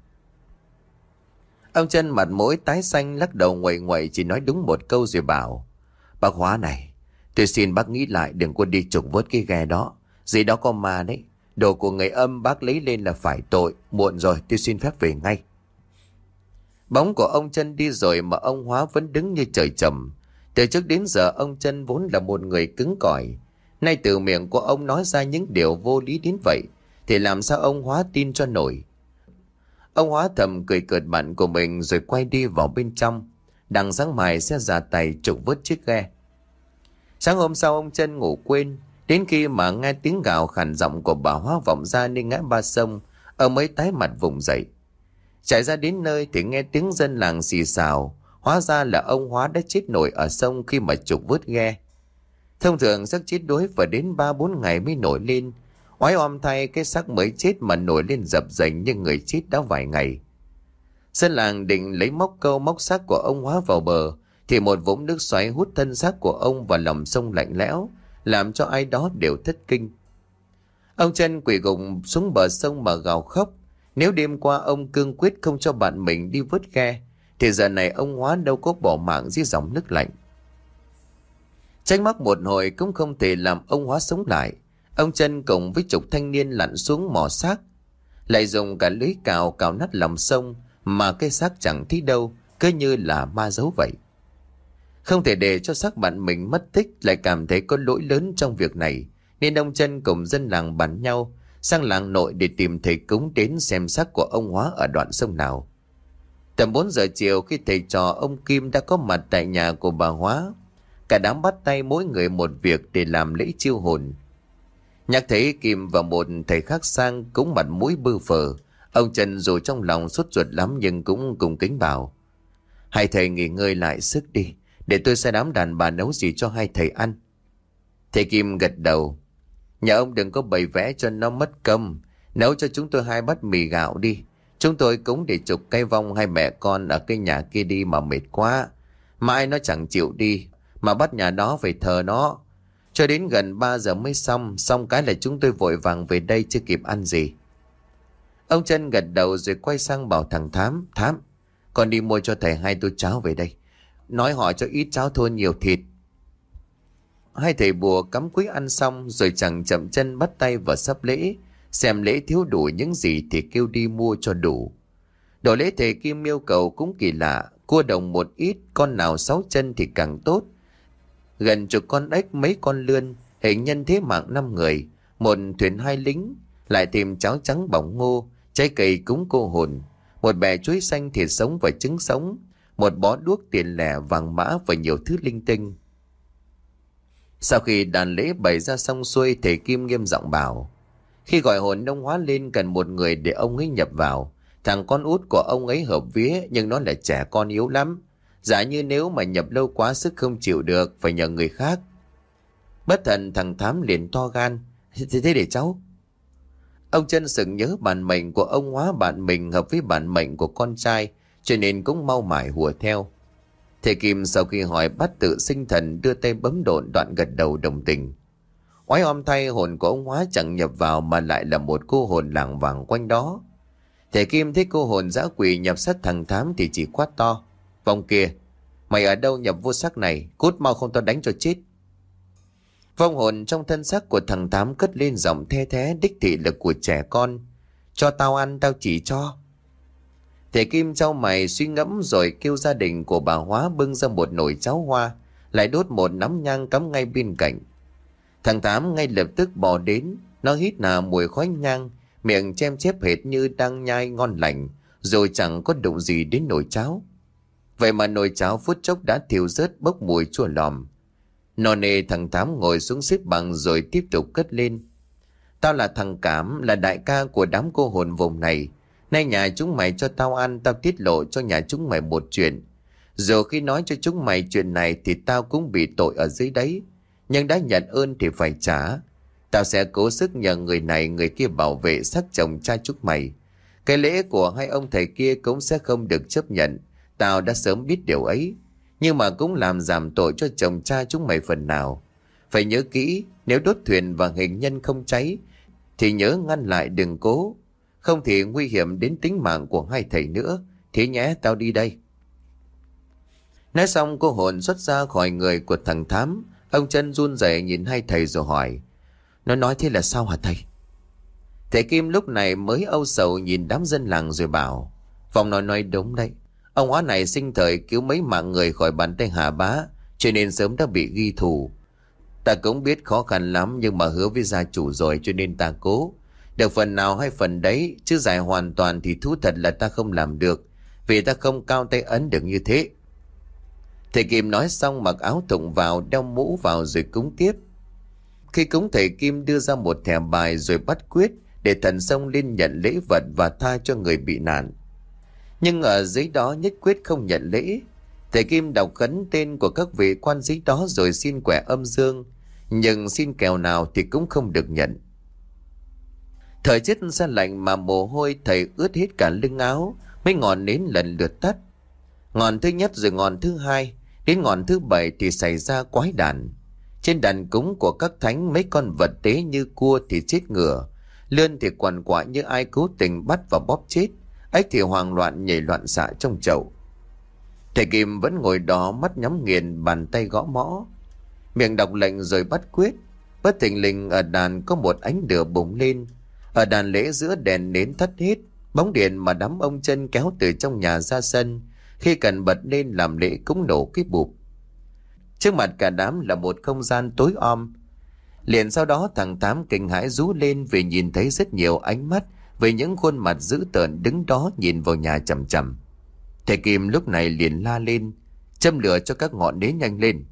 A: Ông Chân mặt mũi tái xanh lắc đầu nguậy nguậy, chỉ nói đúng một câu rồi bảo: "Bác Hóa này, tôi xin bác nghĩ lại, đừng có đi trục vớt cái ghe đó. Gì đó có ma đấy. Đồ của người âm bác lấy lên là phải tội. Muộn rồi, tôi xin phép về ngay." Bóng của ông Chân đi rồi mà ông Hóa vẫn đứng như trời trầm. Từ trước đến giờ ông Chân vốn là một người cứng cỏi. Nay từ miệng của ông nói ra những điều vô lý đến vậy, thì làm sao ông Hóa tin cho nổi. Ông Hóa thầm cười cợt bạn của mình rồi quay đi vào bên trong. Đằng sáng mai sẽ ra tay trục vớt chiếc ghe. Sáng hôm sau ông Chân ngủ quên. Đến khi mà nghe tiếng gào khản giọng của bà Hóa vọng ra nên ngã ba sông, ông mới tái mặt vùng dậy. Chạy ra đến nơi thì nghe tiếng dân làng xì xào. Hóa ra là ông Hóa đã chết nổi ở sông khi mà trục vớt ghe. Thông thường xác chết đuối phải đến 3-4 ngày mới nổi lên. Oái oăm thay, cái xác mới chết mà nổi lên dập dềnh như người chết đã vài ngày. Dân làng định lấy móc câu móc xác của ông Hóa vào bờ, thì một vũng nước xoáy hút thân xác của ông vào lòng sông lạnh lẽo, làm cho ai đó đều thất kinh. Ông Chân quỳ gục xuống bờ sông mà gào khóc. Nếu đêm qua ông cương quyết không cho bạn mình đi vớt ghe, thì giờ này ông Hóa đâu có bỏ mạng dưới dòng nước lạnh. Trách móc một hồi cũng không thể làm ông Hóa sống lại. Ông Chân cùng với chục thanh niên lặn xuống mò xác, lại dùng cả lưới cào cào nát lòng sông, mà cái xác chẳng thấy đâu, cứ như là ma giấu vậy. Không thể để cho xác bạn mình mất tích, lại cảm thấy có lỗi lớn trong việc này, nên ông Chân cùng dân làng bàn nhau sang làng nội để tìm thầy cúng đến xem xác của ông Hóa ở đoạn sông nào. Tầm 4 giờ chiều, khi thầy trò ông Kim đã có mặt tại nhà của bà Hóa, cả đám bắt tay mỗi người một việc để làm lễ chiêu hồn. Nhắc thấy Kim và một thầy khác sang cũng mặt mũi bơ phờ, ông Trần dù trong lòng sốt ruột lắm nhưng cũng cùng kính bảo: hai thầy nghỉ ngơi lại sức đi, để tôi sẽ đám đàn bà nấu gì cho hai thầy ăn. Thầy Kim gật đầu: nhà ông đừng có bày vẽ cho nó mất công, nấu cho chúng tôi 2 bát mì gạo đi. Chúng tôi cúng để chụp cái vong hai mẹ con ở cái nhà kia đi mà mệt quá. Mãi nó chẳng chịu đi, mà bắt nhà đó phải thờ nó. Cho đến gần 3 giờ mới xong cái là chúng tôi vội vàng về đây chưa kịp ăn gì. Ông Chân gật đầu rồi quay sang bảo thằng Thám: Thám, con đi mua cho thầy 2 tô cháo về đây. Nói họ cho ít cháo thôi, nhiều thịt. Hai thầy bùa cắm cúi ăn xong rồi chẳng chậm chân bắt tay vào sắp lễ, xem lễ thiếu đủ những gì thì kêu đi mua cho đủ. Đồ lễ thầy Kim yêu cầu cũng kỳ lạ: cua đồng một ít, con nào 6 chân thì càng tốt, gần chục con ếch, mấy con lươn, hình nhân thế mạng 5 người, một thuyền 2 lính, lại thêm cháo trắng bỏng ngô, trái cây cúng cô hồn, một bè chuối xanh thịt sống và trứng sống, một bó đuốc, tiền lẻ, vàng mã và nhiều thứ linh tinh. Sau khi đàn lễ bày ra xong xuôi, thầy Kim nghiêm giọng bảo: khi gọi hồn ông Hóa lên cần một người để ông ấy nhập vào. Thằng con út của ông ấy hợp vía, nhưng nó là trẻ con yếu lắm. Giả như nếu mà nhập lâu quá sức không chịu được, phải nhờ người khác. Bất thần thằng Thám liền to gan: thế để cháu. Ông Chân sừng nhớ bản mệnh của ông Hóa bạn mình hợp với bản mệnh của con trai, cho nên cũng mau mải hùa theo. Thầy Kim sau khi hỏi bắt tự sinh thần, đưa tay bấm độn, đoạn gật đầu đồng tình. Oái oăm thay, hồn của ông Hóa chẳng nhập vào mà lại là một cô hồn lảng vảng quanh đó. Thầy Kim thấy cô hồn dã quỷ nhập xác thằng Thám thì chỉ quát to: vong kia, mày ở đâu nhập vô xác này, cút mau không tao đánh cho chết. Vong hồn trong thân xác của thằng Thám cất lên giọng the thé đích thị lực của trẻ con: cho tao ăn, tao chỉ cho. Thầy Kim chau mày suy ngẫm rồi kêu gia đình của bà Hóa bưng ra một nồi cháo hoa, lại đốt một nắm nhang cắm ngay bên cạnh. Thằng Thám ngay lập tức bò đến, nó hít hà mùi khói nhang, miệng chem chép hệt như đang nhai ngon lành, rồi chẳng có đụng gì đến nồi cháo. Vậy mà nồi cháo phút chốc đã thiêu rớt, bốc mùi chua lòm. Nò nề thằng Thám ngồi xuống xếp bằng rồi tiếp tục cất lên: tao là thằng Cảm, là đại ca của đám cô hồn vùng này. Nay nhà chúng mày cho tao ăn, tao tiết lộ cho nhà chúng mày một chuyện. Dù khi nói cho chúng mày chuyện này thì tao cũng bị tội ở dưới đấy, nhưng đã nhận ơn thì phải trả. Tao sẽ cố sức nhờ người này người kia bảo vệ xác chồng cha chúng mày. Cái lễ của hai ông thầy kia cũng sẽ không được chấp nhận, tao đã sớm biết điều ấy. Nhưng mà cũng làm giảm tội cho chồng cha chúng mày phần nào. Phải nhớ kỹ, nếu đốt thuyền và hình nhân không cháy thì nhớ ngăn lại đừng cố, không thì nguy hiểm đến tính mạng của hai thầy nữa. Thế nhé, tao đi đây. Nói xong cô hồn xuất ra khỏi người của thằng Thám. Ông Chân run rẩy nhìn hai thầy rồi hỏi: nó nói thế là sao hả thầy? Thầy Kim lúc này mới âu sầu nhìn đám dân làng rồi bảo: Vong nói đúng đấy. Ông Hóa này sinh thời cứu mấy mạng người khỏi bàn tay Hà Bá, cho nên sớm đã bị ghi thù. Ta cũng biết khó khăn lắm, nhưng mà hứa với gia chủ rồi cho nên ta cố. Được phần nào hay phần đấy, chứ giải hoàn toàn thì thú thật là ta không làm được, vì ta không cao tay ấn được như thế. Thầy Kim nói xong mặc áo thụng vào, đeo mũ vào rồi cúng tiếp. Khi cúng, thầy Kim đưa ra một thẻ bài rồi bắt quyết để thần xông lên nhận lễ vật và tha cho người bị nạn. Nhưng ở dưới đó nhất quyết không nhận lễ. Thầy Kim đọc khấn tên của các vị quan dưới đó rồi xin quẻ âm dương, nhưng xin kèo nào thì cũng không được nhận. Thời tiết se lạnh mà mồ hôi thầy ướt hết cả lưng áo, mấy ngọn nến lần lượt tắt. Ngọn thứ nhất rồi ngọn thứ hai, đến ngọn thứ 7 thì xảy ra quái đản. Trên đàn cúng của các thánh, mấy con vật tế như cua thì chết ngửa, lươn thì quằn quại như ai cố tình bắt và bóp chết, ếch thì hoang loạn nhảy loạn xạ trong chậu. Thầy Kim vẫn ngồi đó, mắt nhắm nghiền, bàn tay gõ mõ, miệng đọc lệnh rồi bắt quyết. Bất thình lình ở đàn có một ánh lửa bùng lên. Ở đàn lễ giữa đèn nến tắt hết, bóng điện mà đám ông Chân kéo từ trong nhà ra sân khi cần bật lên làm lễ cũng nổ cái bụp. Trước mặt cả đám là một không gian tối om. Liền sau đó thằng Tám kinh hãi rú lên vì nhìn thấy rất nhiều ánh mắt với những khuôn mặt dữ tợn đứng đó nhìn vào nhà chằm chằm. Thầy Kim lúc này liền la lên: châm lửa cho các ngọn nến nhanh lên.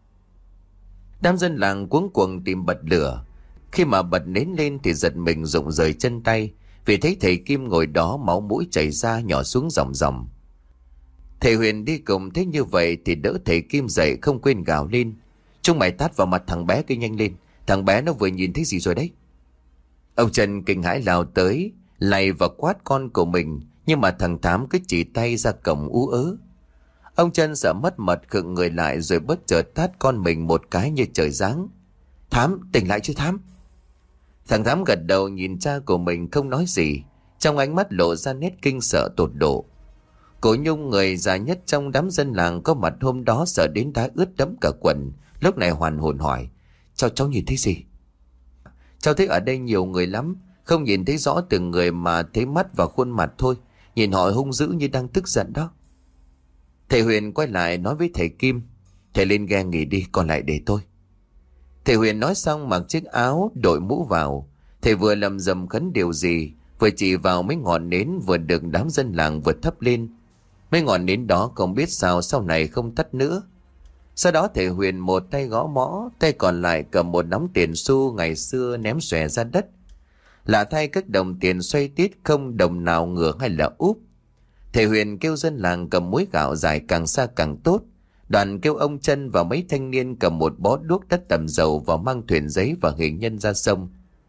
A: Đám dân làng cuống cuồng tìm bật lửa. Khi mà bật nến lên thì giật mình rụng rời chân tay, vì thấy thầy Kim ngồi đó máu mũi chảy ra nhỏ xuống ròng ròng. Thầy Huyền đi cùng thấy như vậy thì đỡ thầy Kim dậy, không quên gào lên: chúng mày tát vào mặt thằng bé kia nhanh lên, thằng bé nó vừa nhìn thấy gì rồi đấy. Ông Trần kinh hãi lao tới lay và quát con của mình, nhưng mà thằng Thám cứ chỉ tay ra cổng ú ớ. Ông Trân sợ mất mật khựng người lại rồi bất chợt tát con mình một cái như trời giáng. Thám, tỉnh lại chứ Thám. Thằng Thám gật đầu nhìn cha của mình không nói gì, trong ánh mắt lộ ra nét kinh sợ tột độ. Cô Nhung, người già nhất trong đám dân làng có mặt hôm đó, sợ đến đá ướt đẫm cả quần, lúc này hoàn hồn hỏi: cháu nhìn thấy gì? Cháu thấy ở đây nhiều người lắm, không nhìn thấy rõ từng người mà thấy mắt và khuôn mặt thôi, nhìn họ hung dữ như đang tức giận đó. Thầy Huyền quay lại nói với thầy Kim: thầy lên ghe nghỉ đi, còn lại để tôi. Thầy Huyền nói xong mặc chiếc áo, đội mũ vào. Thầy vừa lầm rầm khấn điều gì, vừa chỉ vào mấy ngọn nến vừa được đám dân làng vừa thắp lên. Mấy ngọn nến đó không biết sao sau này không tắt nữa. Sau đó thầy Huyền một tay gõ mõ, tay còn lại cầm một nắm tiền xu ngày xưa ném xòe ra đất. Lạ thay, các đồng tiền xoay tít, không đồng nào ngửa hay là úp. Thầy Huyền kêu dân làng cầm muối gạo dài càng xa càng tốt. Đoàn kêu ông Chân và mấy thanh niên cầm một bó đuốc đất tầm dầu và mang thuyền giấy và hình nhân ra sông.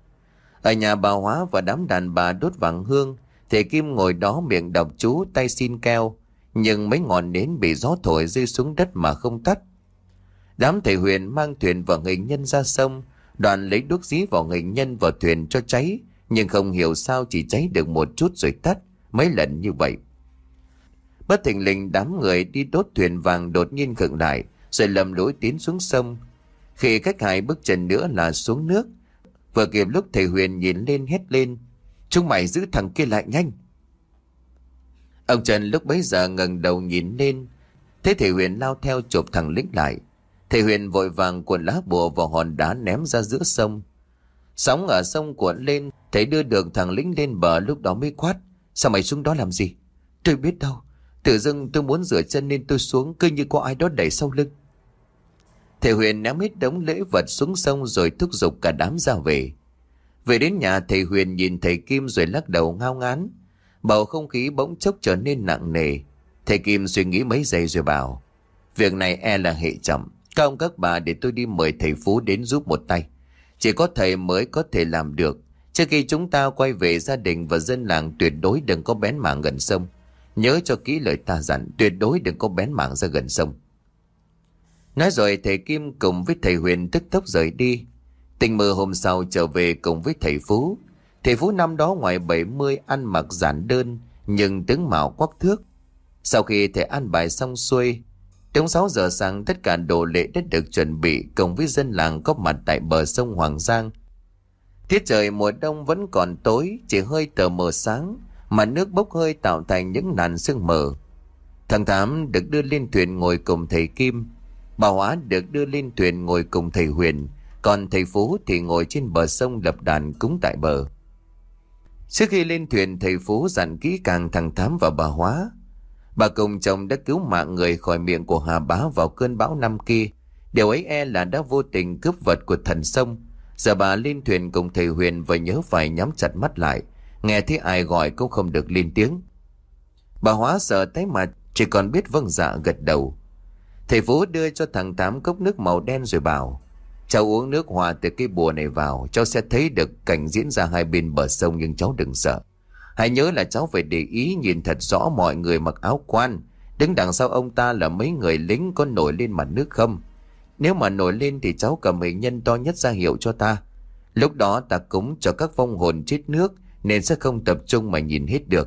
A: Ở nhà bà Hóa và đám đàn bà đốt vàng hương, thầy Kim ngồi đó miệng đọc chú, tay xin keo, nhưng mấy ngọn nến bị gió thổi rơi xuống đất mà không tắt. Đám thầy Huyền mang thuyền và hình nhân ra sông, đoàn lấy đuốc dí vào hình nhân vào thuyền cho cháy, nhưng không hiểu sao chỉ cháy được một chút rồi tắt, mấy lần như vậy. Bất thình lình đám người đi đốt thuyền vàng đột nhiên khựng lại, rồi lầm lũi tiến xuống sông. Khi cách 2 bước chân nữa là xuống nước. Vừa kịp lúc thầy Huyền nhìn lên hét lên: chúng mày giữ thằng kia lại nhanh. Ông Trần lúc bấy giờ ngẩng đầu nhìn lên, thấy thầy Huyền lao theo chụp thằng lính lại. Thầy Huyền vội vàng cuộn lá bùa vào hòn đá ném ra giữa sông. Sóng ở sông cuộn lên, thầy đưa được thằng lính lên bờ, lúc đó mới quát: sao mày xuống đó làm gì? Tôi biết đâu, tự dưng tôi muốn rửa chân nên tôi xuống, cứ như có ai đó đẩy sau lưng. Thầy Huyền ném hết đống lễ vật xuống sông rồi thúc giục cả đám ra về. Về đến nhà, thầy Huyền nhìn thầy Kim rồi lắc đầu ngao ngán. Bầu không khí bỗng chốc trở nên nặng nề. Thầy Kim suy nghĩ mấy giây rồi bảo: việc này e là hệ trọng. Các ông các bà để tôi đi mời thầy Phú đến giúp một tay. Chỉ có thầy mới có thể làm được. Trước khi chúng ta quay về, gia đình và dân làng tuyệt đối đừng có bén mảng gần sông. Nhớ cho kỹ lời ta dặn, tuyệt đối đừng có bén mảng ra gần sông. Nói rồi thầy Kim cùng với thầy Huyền tức tốc rời đi. Tình mơ hôm sau trở về cùng với thầy Phú. Thầy Phú năm đó ngoài 70, ăn mặc giản đơn nhưng tướng mạo quắc thước. Sau khi thầy an bài xong xuôi, đúng 6 giờ sáng tất cả đồ lễ đã được chuẩn bị, cùng với dân làng có mặt tại bờ sông Hoàng Giang. Tiết trời mùa đông vẫn còn tối, chỉ hơi tờ mờ sáng, mà nước bốc hơi tạo thành những làn sương mờ. Thằng Thám được đưa lên thuyền ngồi cùng thầy Kim. Bà Hóa được đưa lên thuyền ngồi cùng thầy Huyền. Còn thầy Phú thì ngồi trên bờ sông lập đàn cúng tại bờ. Trước khi lên thuyền, thầy Phú dặn kỹ càng thằng Thám và bà Hóa. Bà cùng chồng đã cứu mạng người khỏi miệng của Hà Bá vào cơn bão năm kia. Điều ấy e là đã vô tình cướp vật của thần sông. Giờ bà lên thuyền cùng thầy Huyền và nhớ phải nhắm chặt mắt lại. Nghe thấy ai gọi cũng không được lên tiếng. Bà Hóa sợ tái mặt, chỉ còn biết vâng dạ gật đầu. Thầy Phú đưa cho thằng Tám cốc nước màu đen rồi bảo: cháu uống nước hòa từ cái bùa này vào, cháu sẽ thấy được cảnh diễn ra hai bên bờ sông, nhưng cháu đừng sợ. Hãy nhớ là cháu phải để ý nhìn thật rõ mọi người mặc áo quan. Đứng đằng sau ông ta là mấy người lính có nổi lên mặt nước không? Nếu mà nổi lên thì cháu cầm hình nhân to nhất ra hiệu cho ta. Lúc đó ta cúng cho các vong hồn chết nước nên sẽ không tập trung mà nhìn hết được.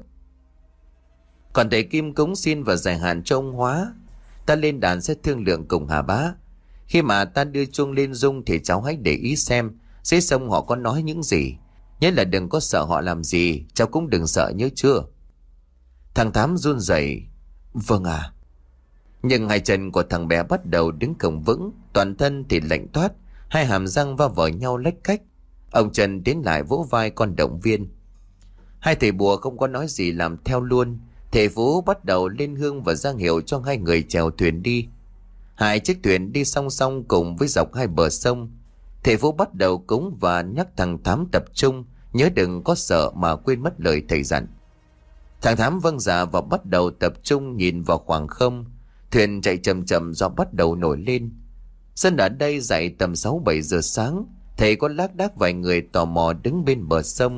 A: Còn thầy Kim cúng xin và giải hạn cho ông Hóa. Ta lên đàn sẽ thương lượng cùng Hà Bá. Khi mà ta đưa chuông lên rung thì cháu hãy để ý xem dưới sông họ có nói những gì. Nhớ là đừng có sợ họ làm gì, cháu cũng đừng sợ, nhớ chưa? Thằng Thám run rẩy: vâng à. Nhưng hai chân của thằng bé bắt đầu đứng không vững, toàn thân thì lạnh toát, hai hàm răng va vào nhau lách cách. Ông Trần tiến lại vỗ vai con động viên. Hai thầy bùa không có nói gì làm theo luôn. Thầy Phú bắt đầu lên hương và ra hiệu cho hai người chèo thuyền đi. Hai chiếc thuyền đi song song cùng với dọc hai bờ sông. Thầy Phú bắt đầu cúng và nhắc thằng Thám tập trung, nhớ đừng có sợ mà quên mất lời thầy dặn. Thằng Thám vâng dạ và bắt đầu tập trung nhìn vào khoảng không. Thuyền chạy chậm chậm, gió bắt đầu nổi lên. Dân ở đây dậy tầm 6-7 giờ sáng. Thầy có lác đác vài người tò mò đứng bên bờ sông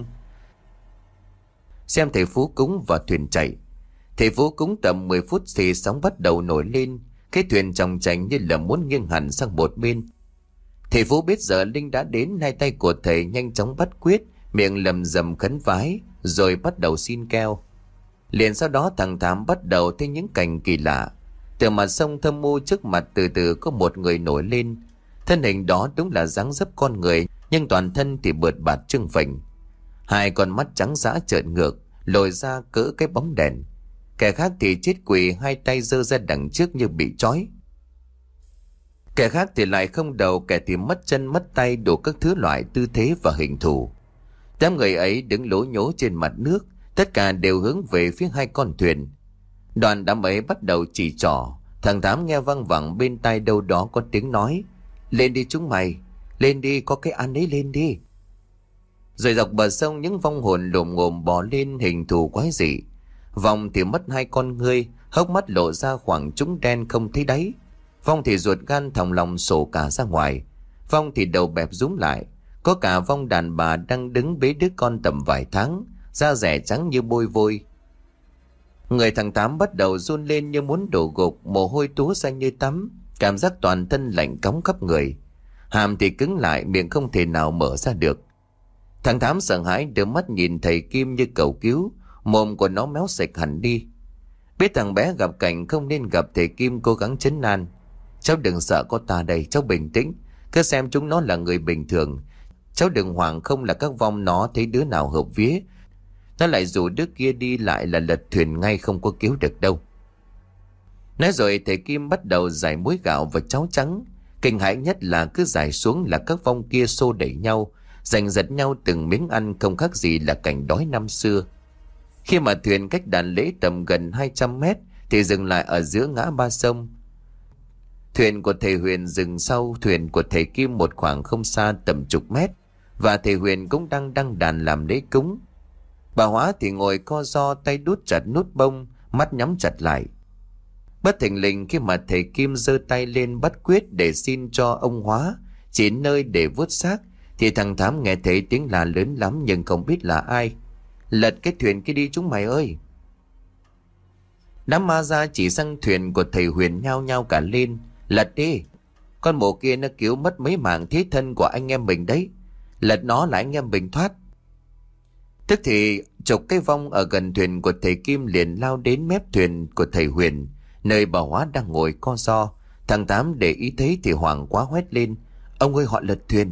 A: xem thầy Phú cúng và thuyền chạy. Thầy Phú cúng tầm 10 phút thì sóng bắt đầu nổi lên. Cái thuyền chòng chành như là muốn nghiêng hẳn sang một bên. Thầy Phú biết giờ linh đã đến, hai tay của thầy nhanh chóng bắt quyết, miệng lầm rầm khấn vái, rồi bắt đầu xin keo. Liền sau đó thằng Thám bắt đầu thấy những cảnh kỳ lạ. Từ mặt sông thâm u trước mặt từ từ có một người nổi lên. Thân hình đó đúng là dáng dấp con người, nhưng toàn thân thì bượt bạt trưng phình. Hai con mắt trắng dã trợn ngược, lồi ra cỡ cái bóng đèn. Kẻ khác thì chết quỳ, hai tay giơ ra đằng trước như bị trói. Kẻ khác thì lại không đầu, kẻ thì mất chân mất tay, đủ các thứ loại tư thế và hình thù. Đám người ấy đứng lố nhố trên mặt nước, tất cả đều hướng về phía hai con thuyền. Đoàn đám ấy bắt đầu chỉ trỏ. Thằng Thám nghe văng vẳng bên tai đâu đó có tiếng nói: lên đi chúng mày, lên đi, có cái ăn ấy, lên đi. Rồi dọc bờ sông những vong hồn lồm ngồm bò lên hình thù quái dị. Vong thì mất hai con ngươi, hốc mắt lộ ra khoảng trũng đen không thấy đáy. Vong thì ruột gan thòng lòng sổ cả ra ngoài. Vong thì đầu bẹp rúm lại. Có cả vong đàn bà đang đứng bế đứa con tầm vài tháng, da rẻ trắng như bôi vôi. Người thằng Tám bắt đầu run lên như muốn đổ gục, mồ hôi túa ra như tắm, cảm giác toàn thân lạnh cóng khắp người. Hàm thì cứng lại, miệng không thể nào mở ra được. Thằng Tám sợ hãi đưa mắt nhìn thầy Kim như cầu cứu, mồm của nó méo sạch hẳn đi. Biết thằng bé gặp cảnh không nên gặp, thầy Kim cố gắng trấn an: cháu đừng sợ, có ta đây, cháu bình tĩnh, cứ xem chúng nó là người bình thường. Cháu đừng hoảng, không là các vong nó thấy đứa nào hợp vía, nó lại rủ đứa kia đi, lại là lật thuyền ngay, không có cứu được đâu. Nói rồi thầy Kim bắt đầu rải muối gạo và cháo trắng. Kinh hãi nhất là cứ rải xuống là các vong kia xô đẩy nhau, giành giật nhau từng miếng ăn, không khác gì là cảnh đói năm xưa. Khi mà thuyền cách đàn lễ tầm gần 200 mét thì dừng lại ở giữa ngã ba sông. Thuyền của thầy Huyền dừng sau thuyền của thầy Kim một khoảng không xa tầm chục mét, và thầy Huyền cũng đang đăng đàn làm lễ cúng. Bà Hóa thì ngồi co ro, tay đút chặt nút bông, mắt nhắm chặt lại. Bất thình lình khi mà thầy Kim giơ tay lên bắt quyết để xin cho ông Hóa chỉ nơi để vuốt xác, thì thằng Thám nghe thấy tiếng la lớn lắm nhưng không biết là ai: lật cái thuyền kia đi chúng mày ơi. Đám ma ra chỉ sang thuyền của thầy Huyền nhao nhao cả lên: lật đi, con mồ kia nó cứu mất mấy mạng thế thân của anh em mình đấy, lật nó là anh em mình thoát. Tức thì chục cái vong ở gần thuyền của thầy Kim liền lao đến mép thuyền của thầy Huyền, nơi bà Hóa đang ngồi co ro. Thằng Tám để ý thấy thì hoảng quá hét lên: ông ơi, họ lật thuyền.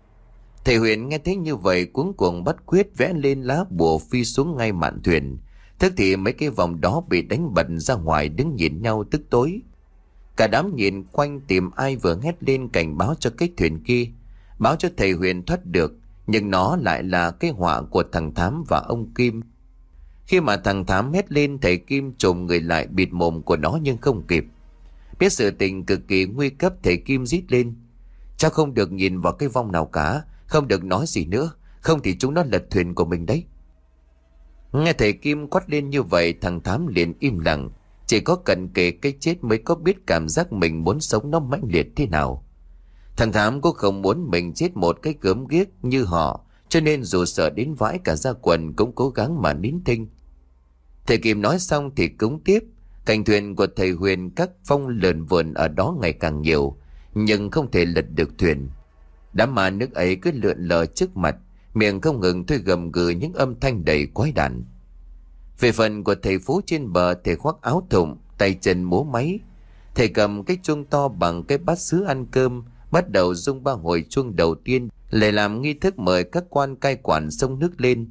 A: Thầy Huyền nghe thấy như vậy cuống cuồng bắt quyết vẽ lên lá bùa phi xuống ngay mạn thuyền. Tức thì mấy cái vòng đó bị đánh bật ra ngoài, đứng nhìn nhau tức tối. Cả đám nhìn quanh tìm ai vừa hét lên cảnh báo cho cái thuyền kia, báo cho thầy Huyền thoát được. Nhưng nó lại là cái họa của thằng Thám và ông Kim. Khi mà thằng Thám hét lên, thầy Kim trồm người lại bịt mồm của nó nhưng không kịp. Biết sự tình cực kỳ nguy cấp, thầy Kim rít lên: "Cháu không được nhìn vào cái vong nào cả, không được nói gì nữa, không thì chúng nó lật thuyền của mình đấy." Nghe thầy Kim quát lên như vậy, thằng Thám liền im lặng. Chỉ có cận kề cái chết mới có biết cảm giác mình muốn sống nó mãnh liệt thế nào. Thằng Thám cũng không muốn mình chết một cái gớm ghiếc như họ, cho nên dù sợ đến vãi cả da quần cũng cố gắng mà nín thinh. Thầy Kim nói xong thì cúng tiếp. Cảnh thuyền của thầy Huyền các phong lờn vờn ở đó ngày càng nhiều, nhưng không thể lật được thuyền. Đám ma nước ấy cứ lượn lờ trước mặt, miệng không ngừng thôi gầm gừ những âm thanh đầy quái đản. Về phần của thầy Phú trên bờ, thầy khoác áo thụng, tay chân múa máy. Thầy cầm cái chuông to bằng cái bát sứ ăn cơm, bắt đầu rung 3 hồi chuông đầu tiên, để làm nghi thức mời các quan cai quản xông nước lên.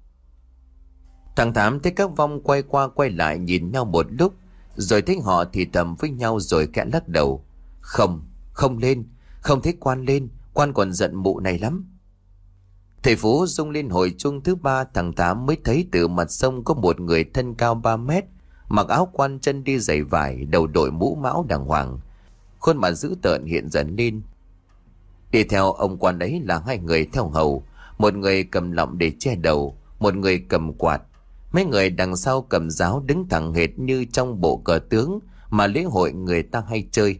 A: Thằng Thám thấy các vong quay qua quay lại nhìn nhau một lúc, rồi thấy họ thì thầm với nhau rồi khẽ lắc đầu: Không lên, không thấy quan lên, quan còn giận mụ này lắm." Thầy Phú rung lên hồi chuông thứ 3, thằng Thám mới thấy từ mặt sông có một người thân cao 3 mét, mặc áo quan, chân đi giày vải, đầu đội mũ mão đàng hoàng, khuôn mặt dữ tợn hiện dần lên. Đi theo ông quan ấy là 2 người theo hầu, một người cầm lọng để che đầu, một người cầm quạt. Mấy người đằng sau cầm giáo đứng thẳng hệt như trong bộ cờ tướng mà lễ hội người ta hay chơi.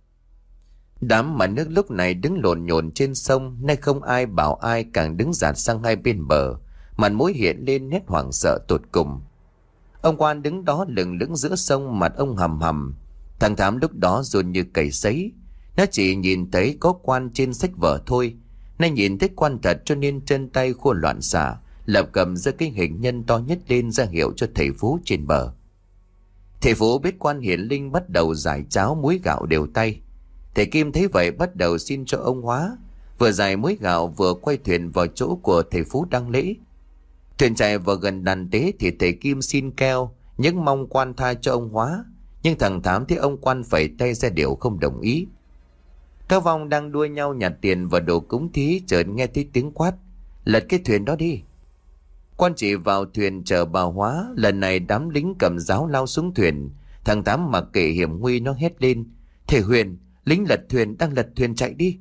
A: Đám mà nước lúc này đứng lộn nhộn trên sông, nay không ai bảo ai, càng đứng dạt sang hai bên bờ, mặt mũi hiện lên nét hoảng sợ tột cùng. Ông quan đứng đó lững lững giữa sông, mặt ông hầm hầm. Thằng Thám lúc đó run như cầy sấy. Nó chỉ nhìn thấy có quan trên sách vở thôi, nay nhìn thấy quan thật cho nên chân tay khua loạn xạ, lập cầm ra cái hình nhân to nhất lên ra hiệu cho thầy Phú trên bờ. Thầy Phú biết quan hiển linh bắt đầu giải cháo muối gạo đều tay. Thầy Kim thấy vậy bắt đầu xin cho ông hóa, vừa giải muối gạo vừa quay thuyền vào chỗ của thầy Phú đăng lễ. Thuyền chạy vào gần đàn tế thì thầy Kim xin keo, những mong quan tha cho ông hóa. Nhưng thằng Thám thấy ông quan phẩy tay ra điệu không đồng ý. Các vong đang đua nhau nhặt tiền và đồ cúng thí, chợt nghe thấy tiếng quát: "Lật cái thuyền đó đi!" Quan chỉ vào thuyền chờ bà hóa. Lần này đám lính cầm giáo lao xuống thuyền. Thằng Tám mặc kệ hiểm nguy, nó hét lên: "Thầy Huyền, lính lật thuyền, đang lật thuyền, chạy đi!"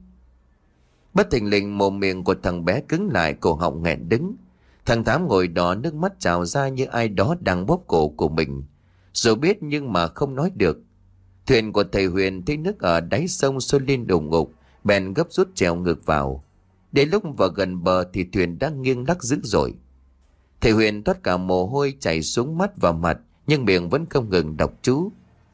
A: Bất thình lình mồm miệng của thằng bé cứng lại, cổ họng nghẹn đứng. Thằng Tám ngồi đó, nước mắt trào ra như ai đó đang bóp cổ của mình. Rồi biết nhưng mà không nói được. Thuyền của thầy Huyền thấy nước ở đáy sông sôi lên đùng ngục, bèn gấp rút trèo ngược vào. Đến lúc vào gần bờ thì thuyền đã nghiêng lắc dữ dội. Thầy Huyền toát cả mồ hôi chảy xuống mắt và mặt, nhưng miệng vẫn không ngừng đọc chú.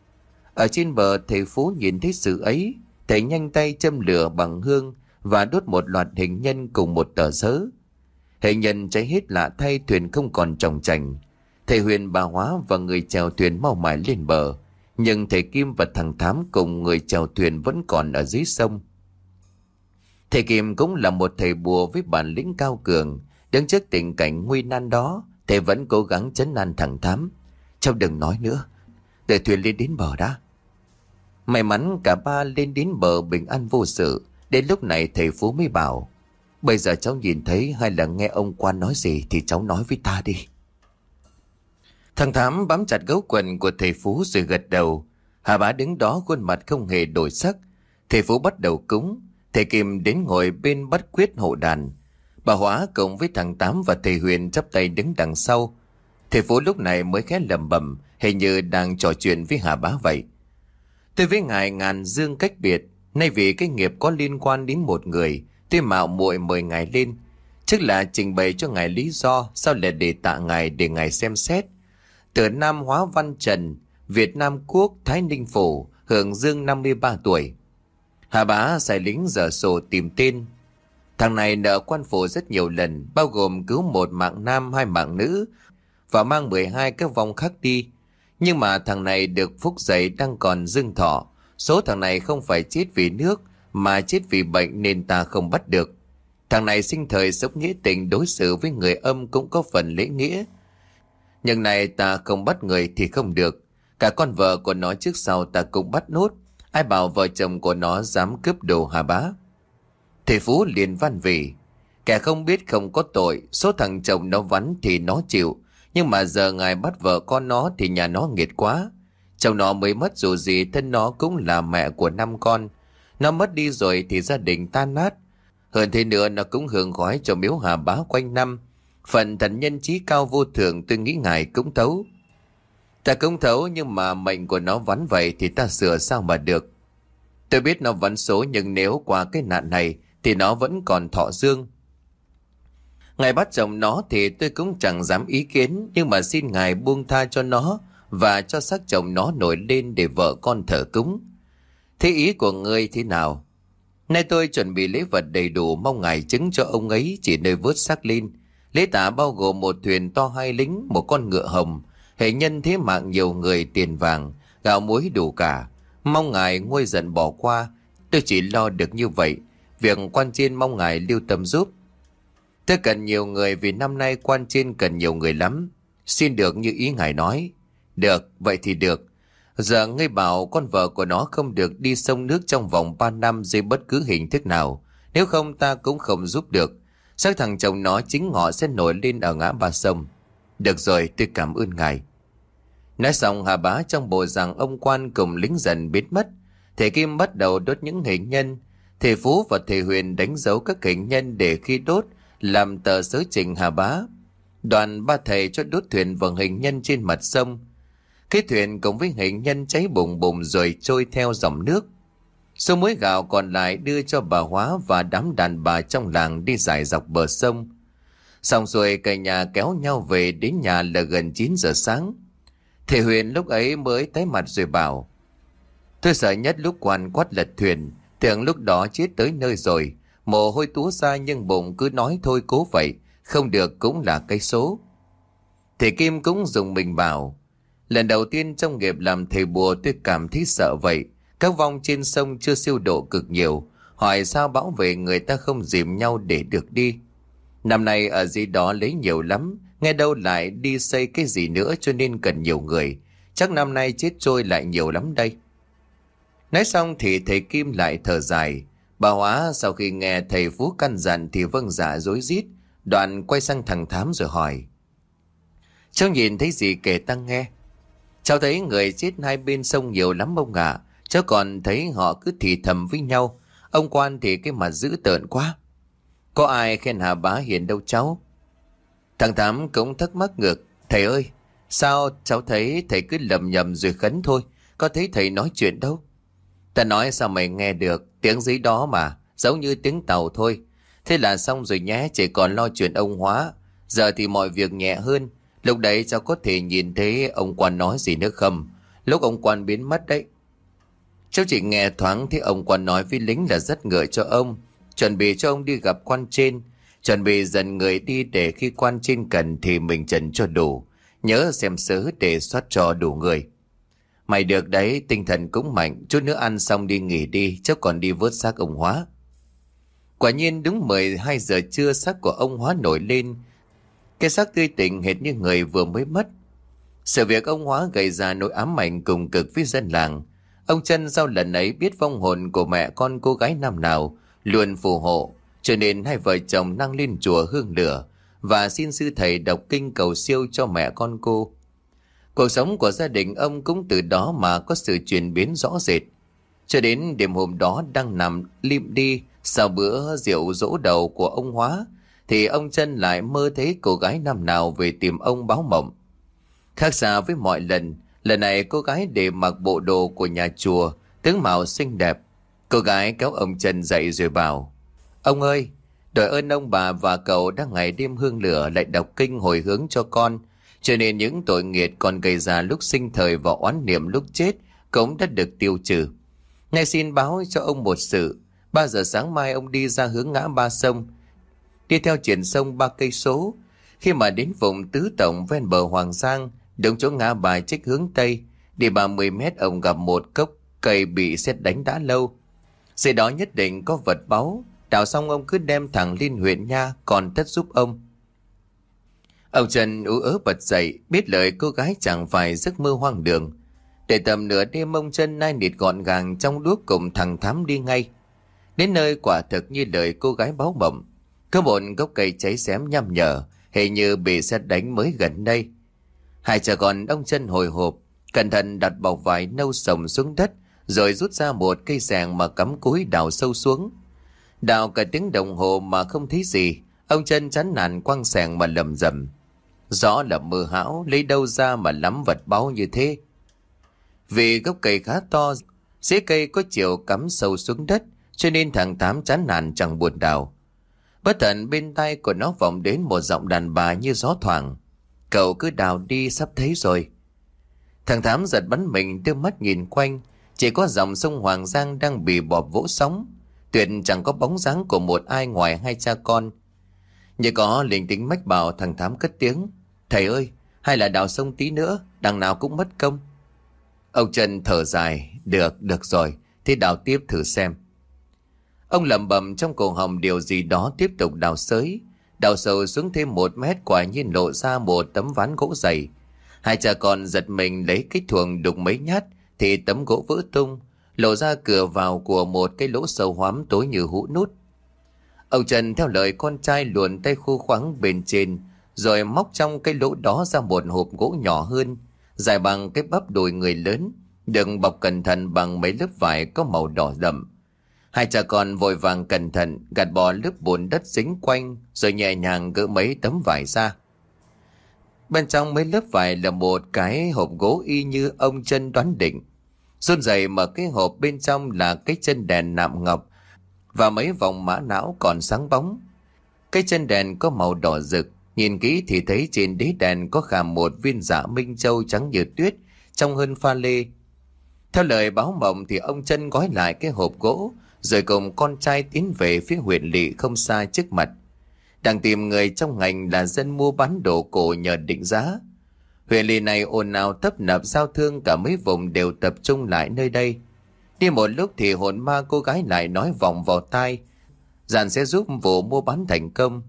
A: Ở trên bờ, thầy Phú nhìn thấy sự ấy, thầy nhanh tay châm lửa bằng hương và đốt một loạt hình nhân cùng một tờ sớ. Hình nhân cháy hết lạ thay, thuyền không còn tròng trành. Thầy Huyền, bà Hóa và người chèo thuyền mau mải lên bờ, nhưng thầy Kim và thằng Thám cùng người chèo thuyền vẫn còn ở dưới sông. Thầy Kim cũng là một thầy bùa với bản lĩnh cao cường. Đứng trước tình cảnh nguy nan đó, thầy vẫn cố gắng trấn an thằng Thám: "Cháu đừng nói nữa, để thuyền lên đến bờ đã." May mắn cả ba lên đến bờ bình an vô sự. Đến lúc này thầy Phú mới bảo: "Bây giờ cháu nhìn thấy hay là nghe ông quan nói gì thì cháu nói với ta đi." Thằng Thám bám chặt gấu quần của thầy Phú rồi gật đầu. Hà Bá đứng đó khuôn mặt không hề đổi sắc. Thầy Phú bắt đầu cúng. Thầy Kim đến ngồi bên bắt quyết hộ đàn. Bà Hóa cùng với thằng Tám và thầy Huyền chắp tay đứng đằng sau. Thầy Phú lúc này mới khẽ lẩm bẩm, hình như đang trò chuyện với Hà Bá vậy: "Tôi với ngài ngàn dương cách biệt, nay vì cái nghiệp có liên quan đến một người, tôi mạo muội mời ngài lên, trước là trình bày cho ngài lý do, sau là để tạ ngài để ngài xem xét. Từ Nam Hóa Văn Trần, Việt Nam Quốc, Thái Ninh Phủ, hưởng dương 53 tuổi. Hà Bá sai lính dở sổ tìm tên. Thằng này nợ quan phủ rất nhiều lần, bao gồm cứu 1 mạng nam 2 mạng nữ và mang 12 các vong khác đi. Nhưng mà thằng này được phúc dày đang còn dương thọ. Số thằng này không phải chết vì nước mà chết vì bệnh nên ta không bắt được. Thằng này sinh thời sống nghĩa tình, đối xử với người âm cũng có phần lễ nghĩa. Nhưng này ta không bắt người thì không được. Cả con vợ của nó trước sau ta cũng bắt nốt. Ai bảo vợ chồng của nó dám cướp đồ hả bá? Thầy Phú liền van vỉ. Kẻ không biết không có tội, số thằng chồng nó vắn thì nó chịu. Nhưng mà giờ ngài bắt vợ con nó thì nhà nó nghiệt quá. Chồng nó mới mất dù gì thân nó cũng là mẹ của 5 con. Nó mất đi rồi thì gia đình tan nát. Hơn thế nữa nó cũng hưởng khói cho miếu Hà Bá quanh năm. Phần thần nhân trí cao vô thượng tôi nghĩ ngài cũng thấu. Ta cũng thấu, nhưng mà mệnh của nó vắn vậy thì ta sửa sao mà được. Tôi biết nó vắn số, nhưng nếu qua cái nạn này thì nó vẫn còn thọ dương. Ngài bắt chồng nó thì tôi cũng chẳng dám ý kiến, nhưng mà xin ngài buông tha cho nó và cho xác chồng nó nổi lên để vợ con thờ cúng. Thế ý của ngươi thế nào? Nay tôi chuẩn bị lễ vật đầy đủ, mong ngài chứng cho ông ấy chỉ nơi vớt xác lên. Lễ tạ bao gồm một thuyền to 2 lính, một con ngựa hồng, hệ nhân thế mạng nhiều người, tiền vàng, gạo muối đủ cả. Mong ngài nguôi giận bỏ qua, tôi chỉ lo được như vậy. Việc quan trên mong ngài lưu tâm giúp. Tôi cần nhiều người vì năm nay quan trên cần nhiều người lắm. Xin được như ý ngài nói. Được, vậy thì được. Giờ ngươi bảo con vợ của nó không được đi sông nước trong vòng 3 năm dưới bất cứ hình thức nào. Nếu không ta cũng không giúp được. Xác thằng chồng nó chính ngọ sẽ nổi lên ở ngã ba sông. Được rồi, tôi cảm ơn ngài. Nói xong Hà Bá trong bộ rằng ông quan cùng lính dần biến mất. Thầy Kim bắt đầu đốt những hình nhân. Thầy Phú và thầy Huyền đánh dấu các hình nhân để khi đốt làm tờ sớ trình Hà Bá. Đoàn ba thầy cho đốt thuyền vào hình nhân trên mặt sông. Cái thuyền cùng với hình nhân cháy bùng bùng rồi trôi theo dòng nước. Số muối gạo còn lại đưa cho bà Hóa và đám đàn bà trong làng đi dải dọc bờ sông. Xong rồi cả nhà kéo nhau về đến nhà là gần 9 giờ sáng. Thầy Huyền lúc ấy mới tái mặt rồi bảo: Tôi sợ nhất lúc quan quát lật thuyền, tưởng lúc đó chết tới nơi rồi. Mồ hôi túa ra nhưng bụng cứ nói thôi cố vậy, không được cũng là cái số. Thầy Kim cũng dùng mình bảo: Lần đầu tiên trong nghiệp làm thầy bùa tôi cảm thấy sợ vậy. Các vong trên sông chưa siêu độ cực nhiều, hỏi sao bão về người ta không dìm nhau để được đi. Năm nay ở dưới đó lấy nhiều lắm, nghe đâu lại đi xây cái gì nữa cho nên cần nhiều người. Chắc năm nay chết trôi lại nhiều lắm đây. Nói xong thì thầy Kim lại thở dài. Bà Hóa sau khi nghe thầy Phú căn dặn thì vâng dạ rối rít. Đoạn quay sang thằng Thám rồi hỏi: Cháu nhìn thấy gì kể ta nghe? Cháu thấy người chết hai bên sông nhiều lắm ông ạ. Cháu còn thấy họ cứ thì thầm với nhau. Ông quan thì cái mặt dữ tợn quá. Có ai khen Hà Bá hiền đâu cháu? Thằng Thám cũng thắc mắc ngược: Thầy ơi, sao cháu thấy thầy cứ lầm nhầm rồi khấn thôi, có thấy thầy nói chuyện đâu? Ta nói sao mày nghe được, tiếng dưới đó mà, giống như tiếng tàu thôi. Thế là xong rồi nhé, chỉ còn lo chuyện ông Hóa. Giờ thì mọi việc nhẹ hơn. Lúc đấy cháu có thể nhìn thấy ông quan nói gì nữa không? Lúc ông quan biến mất đấy. Cháu chỉ nghe thoáng thấy ông quan nói với lính là rất ngợi cho ông, chuẩn bị cho ông đi gặp quan trên, chuẩn bị dần người đi để khi quan trên cần thì mình trần cho đủ. Nhớ xem sớ để soát cho đủ người. Mày được đấy, tinh thần cũng mạnh. Chút nữa ăn xong đi nghỉ đi, cháu còn đi vớt xác ông Hóa. Quả nhiên đúng 12 giờ trưa xác của ông Hóa nổi lên. Cái xác tươi tỉnh hệt như người vừa mới mất. Sự việc ông Hóa gây ra nỗi ám ảnh cùng cực với dân làng. Ông Trân sau lần ấy biết vong hồn của mẹ con cô gái năm nào luôn phù hộ, cho nên hai vợ chồng năng lên chùa hương lửa và xin sư thầy đọc kinh cầu siêu cho mẹ con cô. Cuộc sống của gia đình ông cũng từ đó mà có sự chuyển biến rõ rệt. Cho đến đêm hôm đó đang nằm lim đi sau bữa rượu dỗ đầu của ông Hóa, thì ông Trân lại mơ thấy cô gái năm nào về tìm ông báo mộng. Khác xa với mọi lần, lần này cô gái để mặc bộ đồ của nhà chùa, tướng mạo xinh đẹp. Cô gái kéo ông Trân dậy rồi bảo: Ông ơi, đội ơn ông bà và cậu đã ngày đêm hương lửa lại đọc kinh hồi hướng cho con, cho nên những tội nghiệt còn gây ra lúc sinh thời và oán niệm lúc chết cũng đã được tiêu trừ. Nay xin báo cho ông một sự. 3 giờ sáng mai ông đi ra hướng ngã ba sông, đi theo triển sông 3 cây số. Khi mà đến vùng Tứ Tổng ven bờ Hoàng Giang, đúng chỗ ngã ba trích hướng Tây, đi 30 mét ông gặp một gốc cây bị sét đánh đã lâu. Dưới đó nhất định có vật báu. Đào xong ông cứ đem thẳng lên huyện nha, còn tất giúp ông. Ông Trần ú ớ bật dậy, biết lời cô gái chẳng phải giấc mơ hoang đường. Để tầm nửa đêm ông Trần nai nịt gọn gàng trong đuốc cùng thằng Thám đi ngay. Đến nơi quả thực như lời cô gái báo mộng. Có một gốc cây cháy xém nham nhở, hình như bị sét đánh mới gần đây. Hai cha con ông Trần hồi hộp, cẩn thận đặt bọc vải nâu sồng xuống đất, rồi rút ra một cây xẻng mà cắm cúi đào sâu xuống. Đào cả tiếng đồng hồ mà không thấy gì. Ông Trần chán nản quăng xẻng mà lầm rầm. Rõ là mơ hão, lấy đâu ra mà lắm vật báu như thế. Vì gốc cây khá to, rễ cây có chiều cắm sâu xuống đất, cho nên thằng Tám chán nản chẳng buồn đào. Bất tận bên tai của nó vọng đến một giọng đàn bà như gió thoảng. Cậu cứ đào đi, sắp thấy rồi. Thằng Thám giật bắn mình, đưa mắt nhìn quanh. Chỉ có dòng sông Hoàng Giang đang bị bọt vỗ sóng. Tuyệt chẳng có bóng dáng của một ai ngoài hai cha con. Như có linh tính mách bảo, thằng Thám cất tiếng: "Thầy ơi, hay là đào sông tí nữa, đằng nào cũng mất công." Ông Trần thở dài: Được rồi, thì đào tiếp thử xem." Ông lẩm bẩm trong cổ họng điều gì đó, tiếp tục đào xới. Đào sâu xuống thêm 1 mét, quả nhiên lộ ra một tấm ván gỗ dày. Hai cha con giật mình lấy cái thuồng đục mấy nhát thì tấm gỗ vỡ tung, lộ ra cửa vào của một cái lỗ sâu hoắm tối như hũ nút. Ông Trần theo lời con trai luồn tay khô khoắng bên trên, rồi móc trong cái lỗ đó ra một hộp gỗ nhỏ hơn, dài bằng cái bắp đùi người lớn, được bọc cẩn thận bằng mấy lớp vải có màu đỏ đậm. Hai cha con vội vàng cẩn thận gạt bỏ lớp bùn đất dính quanh, rồi nhẹ nhàng gỡ mấy tấm vải ra. Bên trong mấy lớp vải là một cái hộp gỗ y như ông Trân đoán định. Run rẩy mở cái hộp, bên trong là cái chân đèn nạm ngọc và mấy vòng mã não còn sáng bóng. Cái chân đèn có màu đỏ rực, nhìn kỹ thì thấy trên đế đèn có khảm một viên dạ minh châu trắng như tuyết, trong hơn pha lê. Theo lời báo mộng thì ông Trân gói lại cái hộp gỗ, rồi cùng con trai tiến về phía huyện lỵ không xa trước mặt. Đang tìm người trong ngành là dân mua bán đồ cổ nhờ định giá. Huyện lỵ này ồn ào tấp nập, giao thương cả mấy vùng đều tập trung lại nơi đây. Đi một lúc thì hồn ma cô gái lại nói vọng vào tai rằng sẽ giúp vụ mua bán thành công.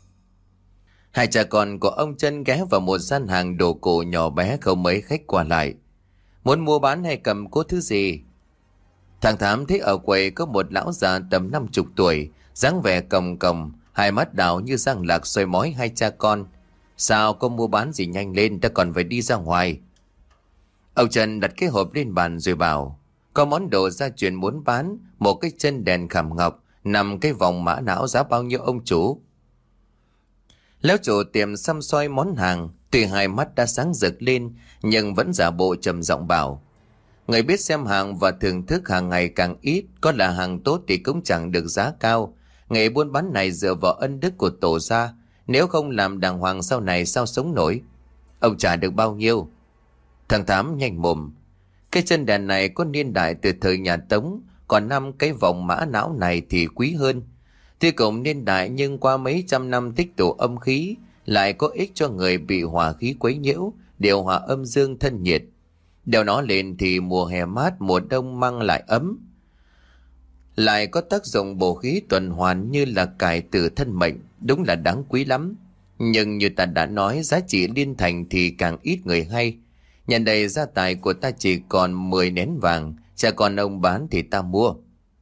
A: Hai cha con của ông Trân ghé vào một gian hàng đồ cổ nhỏ bé, không mấy khách qua lại. Muốn mua bán hay cầm cố thứ gì? Thằng Thám thấy ở quầy có một lão già tầm 50 tuổi, dáng vẻ còng còng, hai mắt đảo như răng lạc, soi mói hai cha con. "Sao có mua bán gì, nhanh lên, ta còn phải đi ra ngoài." Ông Trần đặt cái hộp lên bàn rồi bảo: "Có món đồ gia truyền muốn bán, một cái chân đèn khảm ngọc, 5 cái vòng mã não, giá bao nhiêu ông chủ?" Lão chủ tiệm xăm soi món hàng, tuy hai mắt đã sáng rực lên nhưng vẫn giả bộ trầm giọng bảo: "Người biết xem hàng và thưởng thức hàng ngày càng ít, có là hàng tốt thì cũng chẳng được giá cao. Nghề buôn bán này dựa vào ân đức của tổ gia, nếu không làm đàng hoàng sau này sao sống nổi? Ông trả được bao nhiêu?" Thằng Thám nhanh mồm: "Cái chân đèn này có niên đại từ thời nhà Tống, còn 5 cái vòng mã não này thì quý hơn. Tuy cùng niên đại nhưng qua mấy trăm năm tích tụ âm khí, lại có ích cho người bị hỏa khí quấy nhiễu, điều hòa âm dương thân nhiệt. Đeo nó lên thì mùa hè mát, mùa đông mang lại ấm. Lại có tác dụng bổ khí tuần hoàn như là cải tử thân mệnh, đúng là đáng quý lắm. Nhưng như ta đã nói, giá trị liên thành thì càng ít người hay. Nhận đây gia tài của ta chỉ còn 10 nén vàng, cha con ông bán thì ta mua."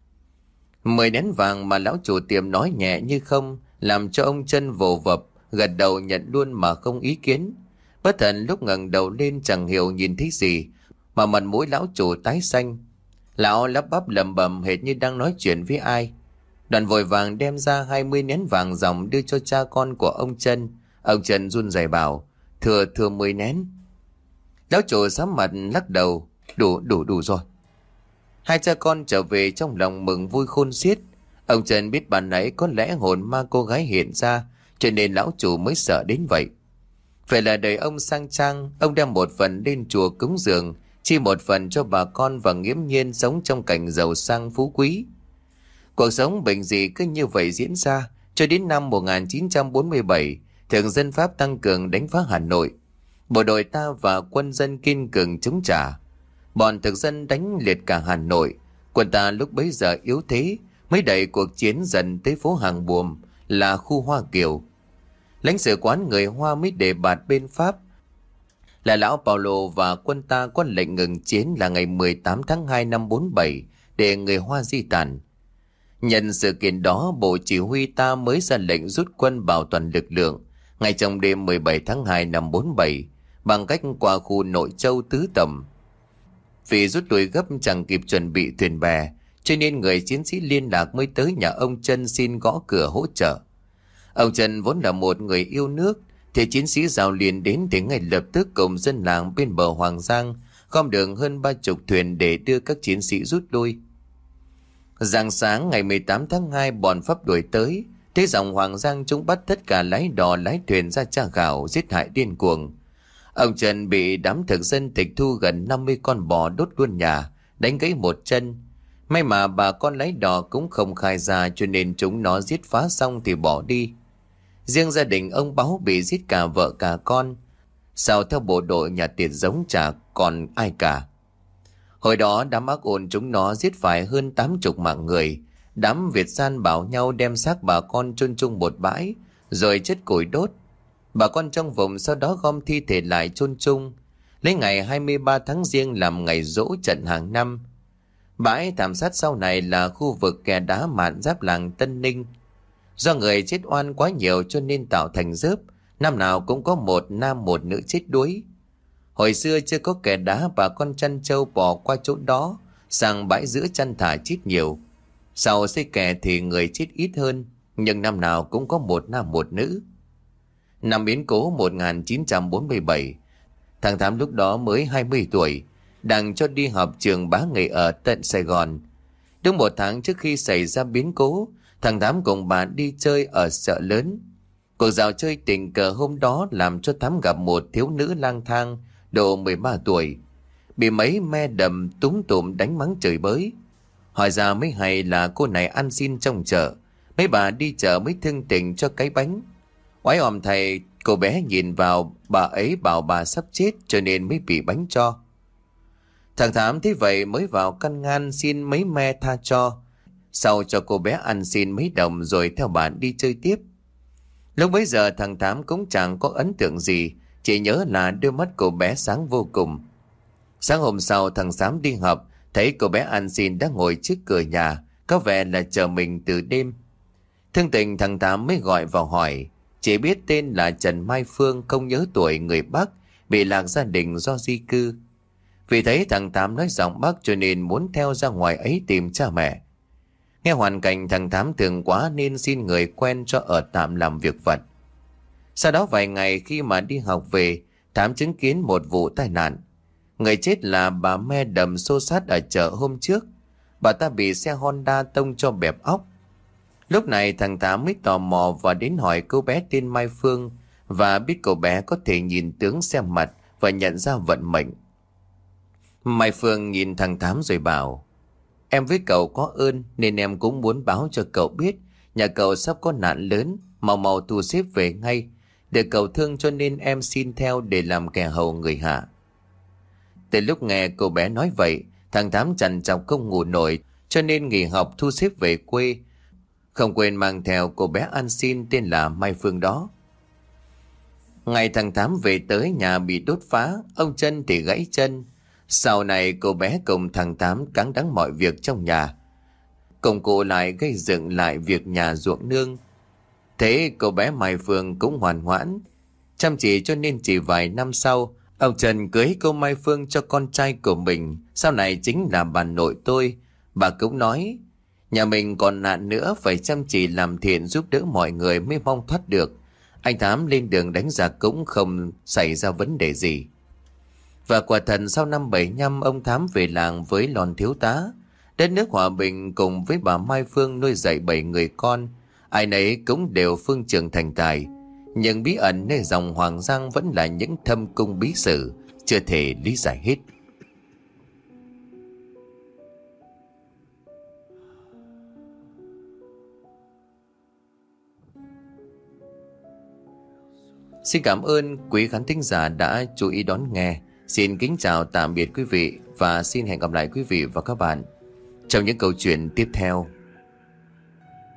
A: 10 nén vàng mà lão chủ tiệm nói nhẹ như không, làm cho ông Trân vồ vập, gật đầu nhận luôn mà không ý kiến. Bất thần lúc ngẩng đầu lên chẳng hiểu nhìn thấy gì, mà mặt mũi lão chủ tái xanh. Lão lắp bắp lẩm bẩm hệt như đang nói chuyện với ai. Đoàn vội vàng đem ra 20 nén vàng ròng đưa cho cha con của ông Trân. Ông Trân run rẩy bảo: Thưa 10 nén." Lão chủ sám mặt lắc đầu: Đủ rồi." Hai cha con trở về trong lòng mừng vui khôn xiết. Ông Trần biết ban nãy có lẽ hồn ma cô gái hiện ra, cho nên lão chủ mới sợ đến vậy. Phải là đời ông sang trang, ông đem một phần lên chùa cúng dường, chi một phần cho bà con và nghiễm nhiên sống trong cảnh giàu sang phú quý. Cuộc sống bình dị cứ như vậy diễn ra cho đến năm 1947, thường dân Pháp tăng cường đánh phá Hà Nội. Bộ đội ta và quân dân kiên cường chống trả. Bọn thực dân đánh liệt cả Hà Nội. Quân ta lúc bấy giờ yếu thế, mới đẩy cuộc chiến dần tới phố Hàng Buồm là khu Hoa Kiều. Lãnh sự quán người Hoa mới đề bạt bên Pháp là lão Paulo, và quân ta có lệnh ngừng chiến là ngày 18 tháng 2 năm 47 để người Hoa di tản. Nhận sự kiện đó, Bộ Chỉ huy ta mới ra lệnh rút quân bảo toàn lực lượng ngay trong đêm 17 tháng 2 năm 47 bằng cách qua khu Nội Châu Tứ Tầm. Vì rút lui gấp chẳng kịp chuẩn bị thuyền bè, cho nên người chiến sĩ liên lạc mới tới nhà ông Trân xin gõ cửa hỗ trợ. Ông Trân vốn là một người yêu nước, thì chiến sĩ Giao liền đến thì ngay lập tức cùng dân làng bên bờ Hoàng Giang gom được hơn 30 thuyền để đưa các chiến sĩ rút lui. Rạng sáng ngày 18 tháng 2, bọn Pháp đuổi tới, thế dòng Hoàng Giang chúng bắt tất cả lái đò lái thuyền ra tra gạo, giết hại điên cuồng. Ông Trần bị đám thực dân tịch thu gần 50 con bò, đốt luôn nhà, đánh gãy một chân. May mà bà con lái đò cũng không khai ra, cho nên chúng nó giết phá xong thì bỏ đi. Riêng gia đình ông Báo bị giết cả vợ cả con. Sao theo bộ đội nhà Tiệt giống chả còn ai cả. Hồi đó đám ác ôn chúng nó giết phải hơn 80 mạng người. Đám Việt gian bảo nhau đem xác bà con chôn chung một bãi, rồi chất củi đốt. Bà con trong vùng sau đó gom thi thể lại chôn chung, lấy ngày 23 tháng Giêng làm ngày giỗ trận hàng năm. Bãi thảm sát sau này là khu vực kè đá mạn giáp làng Tân Ninh. Do người chết oan quá nhiều cho nên tạo thành rớp, năm nào cũng có một nam một nữ chết đuối. Hồi xưa chưa có kè đá, bà con chăn trâu bò qua chỗ đó sang bãi giữa chăn thả chết nhiều. Sau xây kè thì người chết ít hơn, nhưng năm nào cũng có một nam một nữ. Năm biến cố 1947, thằng Thám lúc đó mới 20 tuổi, đang cho đi học trường Bá Nghề ở tận Sài Gòn. Đúng một tháng trước khi xảy ra biến cố, thằng Thám cùng bà đi chơi ở chợ lớn. Cuộc dạo chơi tình cờ hôm đó làm cho Thám gặp một thiếu nữ lang thang độ 13 tuổi, bị mấy me đầm túm tụm đánh mắng chửi bới. Hỏi ra mới hay là cô này ăn xin trong chợ, mấy bà đi chợ mới thương tình cho cái bánh. Oái òm thầy, cô bé nhìn vào bà ấy bảo bà sắp chết cho nên mới bị bánh cho. Thằng Thám thấy vậy mới vào căn ngăn xin mấy me tha cho, sau cho cô bé ăn xin mấy đồng rồi theo bà đi chơi tiếp. Lúc bấy giờ thằng Thám cũng chẳng có ấn tượng gì, chỉ nhớ là đôi mắt cô bé sáng vô cùng. Sáng hôm sau thằng Thám đi học, thấy cô bé ăn xin đã ngồi trước cửa nhà, có vẻ là chờ mình từ đêm. Thương tình thằng Thám mới gọi vào hỏi, chỉ biết tên là Trần Mai Phương, không nhớ tuổi, người Bắc, bị lạc gia đình do di cư. Vì thấy thằng Thám nói giọng Bắc cho nên muốn theo ra ngoài ấy tìm cha mẹ. Nghe hoàn cảnh thằng Thám thương quá nên xin người quen cho ở tạm làm việc vặt. Sau đó vài ngày khi mà đi học về, Thám chứng kiến một vụ tai nạn. Người chết là bà me đầm xô xát ở chợ hôm trước. Bà ta bị xe Honda tông cho bẹp óc. Lúc này thằng Thám mới tò mò và đến hỏi cô bé tên Mai Phương, và biết cô bé có thể nhìn tướng xem mặt và nhận ra vận mệnh. Mai Phương nhìn thằng Thám rồi bảo, em với cậu có ơn nên em cũng muốn báo cho cậu biết nhà cậu sắp có nạn lớn, mau mau thu xếp về ngay. Để cậu thương cho nên em xin theo để làm kẻ hầu người hạ. Từ lúc nghe cô bé nói vậy, thằng Thám trằn trọc không ngủ nổi, cho nên nghỉ học thu xếp về quê. Không quên mang theo cô bé ăn xin tên là Mai Phương đó. Ngày thằng Thám về tới nhà bị đốt phá, ông Trân thì gãy chân. Sau này cô bé cùng thằng Thám cáng đáng mọi việc trong nhà, cùng cô lại gây dựng lại việc nhà ruộng nương. Thế cô bé Mai Phương cũng ngoan ngoãn, chăm chỉ, cho nên chỉ vài năm sau, ông Trần cưới cô Mai Phương cho con trai của mình, sau này chính là bà nội tôi. Bà cũng nói, nhà mình còn nạn nữa, phải chăm chỉ làm thiện giúp đỡ mọi người mới mong thoát được. Anh Thám lên đường đánh giặc cũng không xảy ra vấn đề gì. Và quả thật sau năm 75 ông Thám về làng với lon thiếu tá. Đất nước hòa bình cùng với bà Mai Phương nuôi dạy 7 người con. Ai nấy cũng đều phương trường thành tài. Nhưng bí ẩn nơi dòng Hoàng Giang vẫn là những thâm cung bí sử chưa thể lý giải hết. Xin cảm ơn quý khán thính giả đã chú ý đón nghe. Xin kính chào tạm biệt quý vị và xin hẹn gặp lại quý vị và các bạn trong những câu chuyện tiếp theo.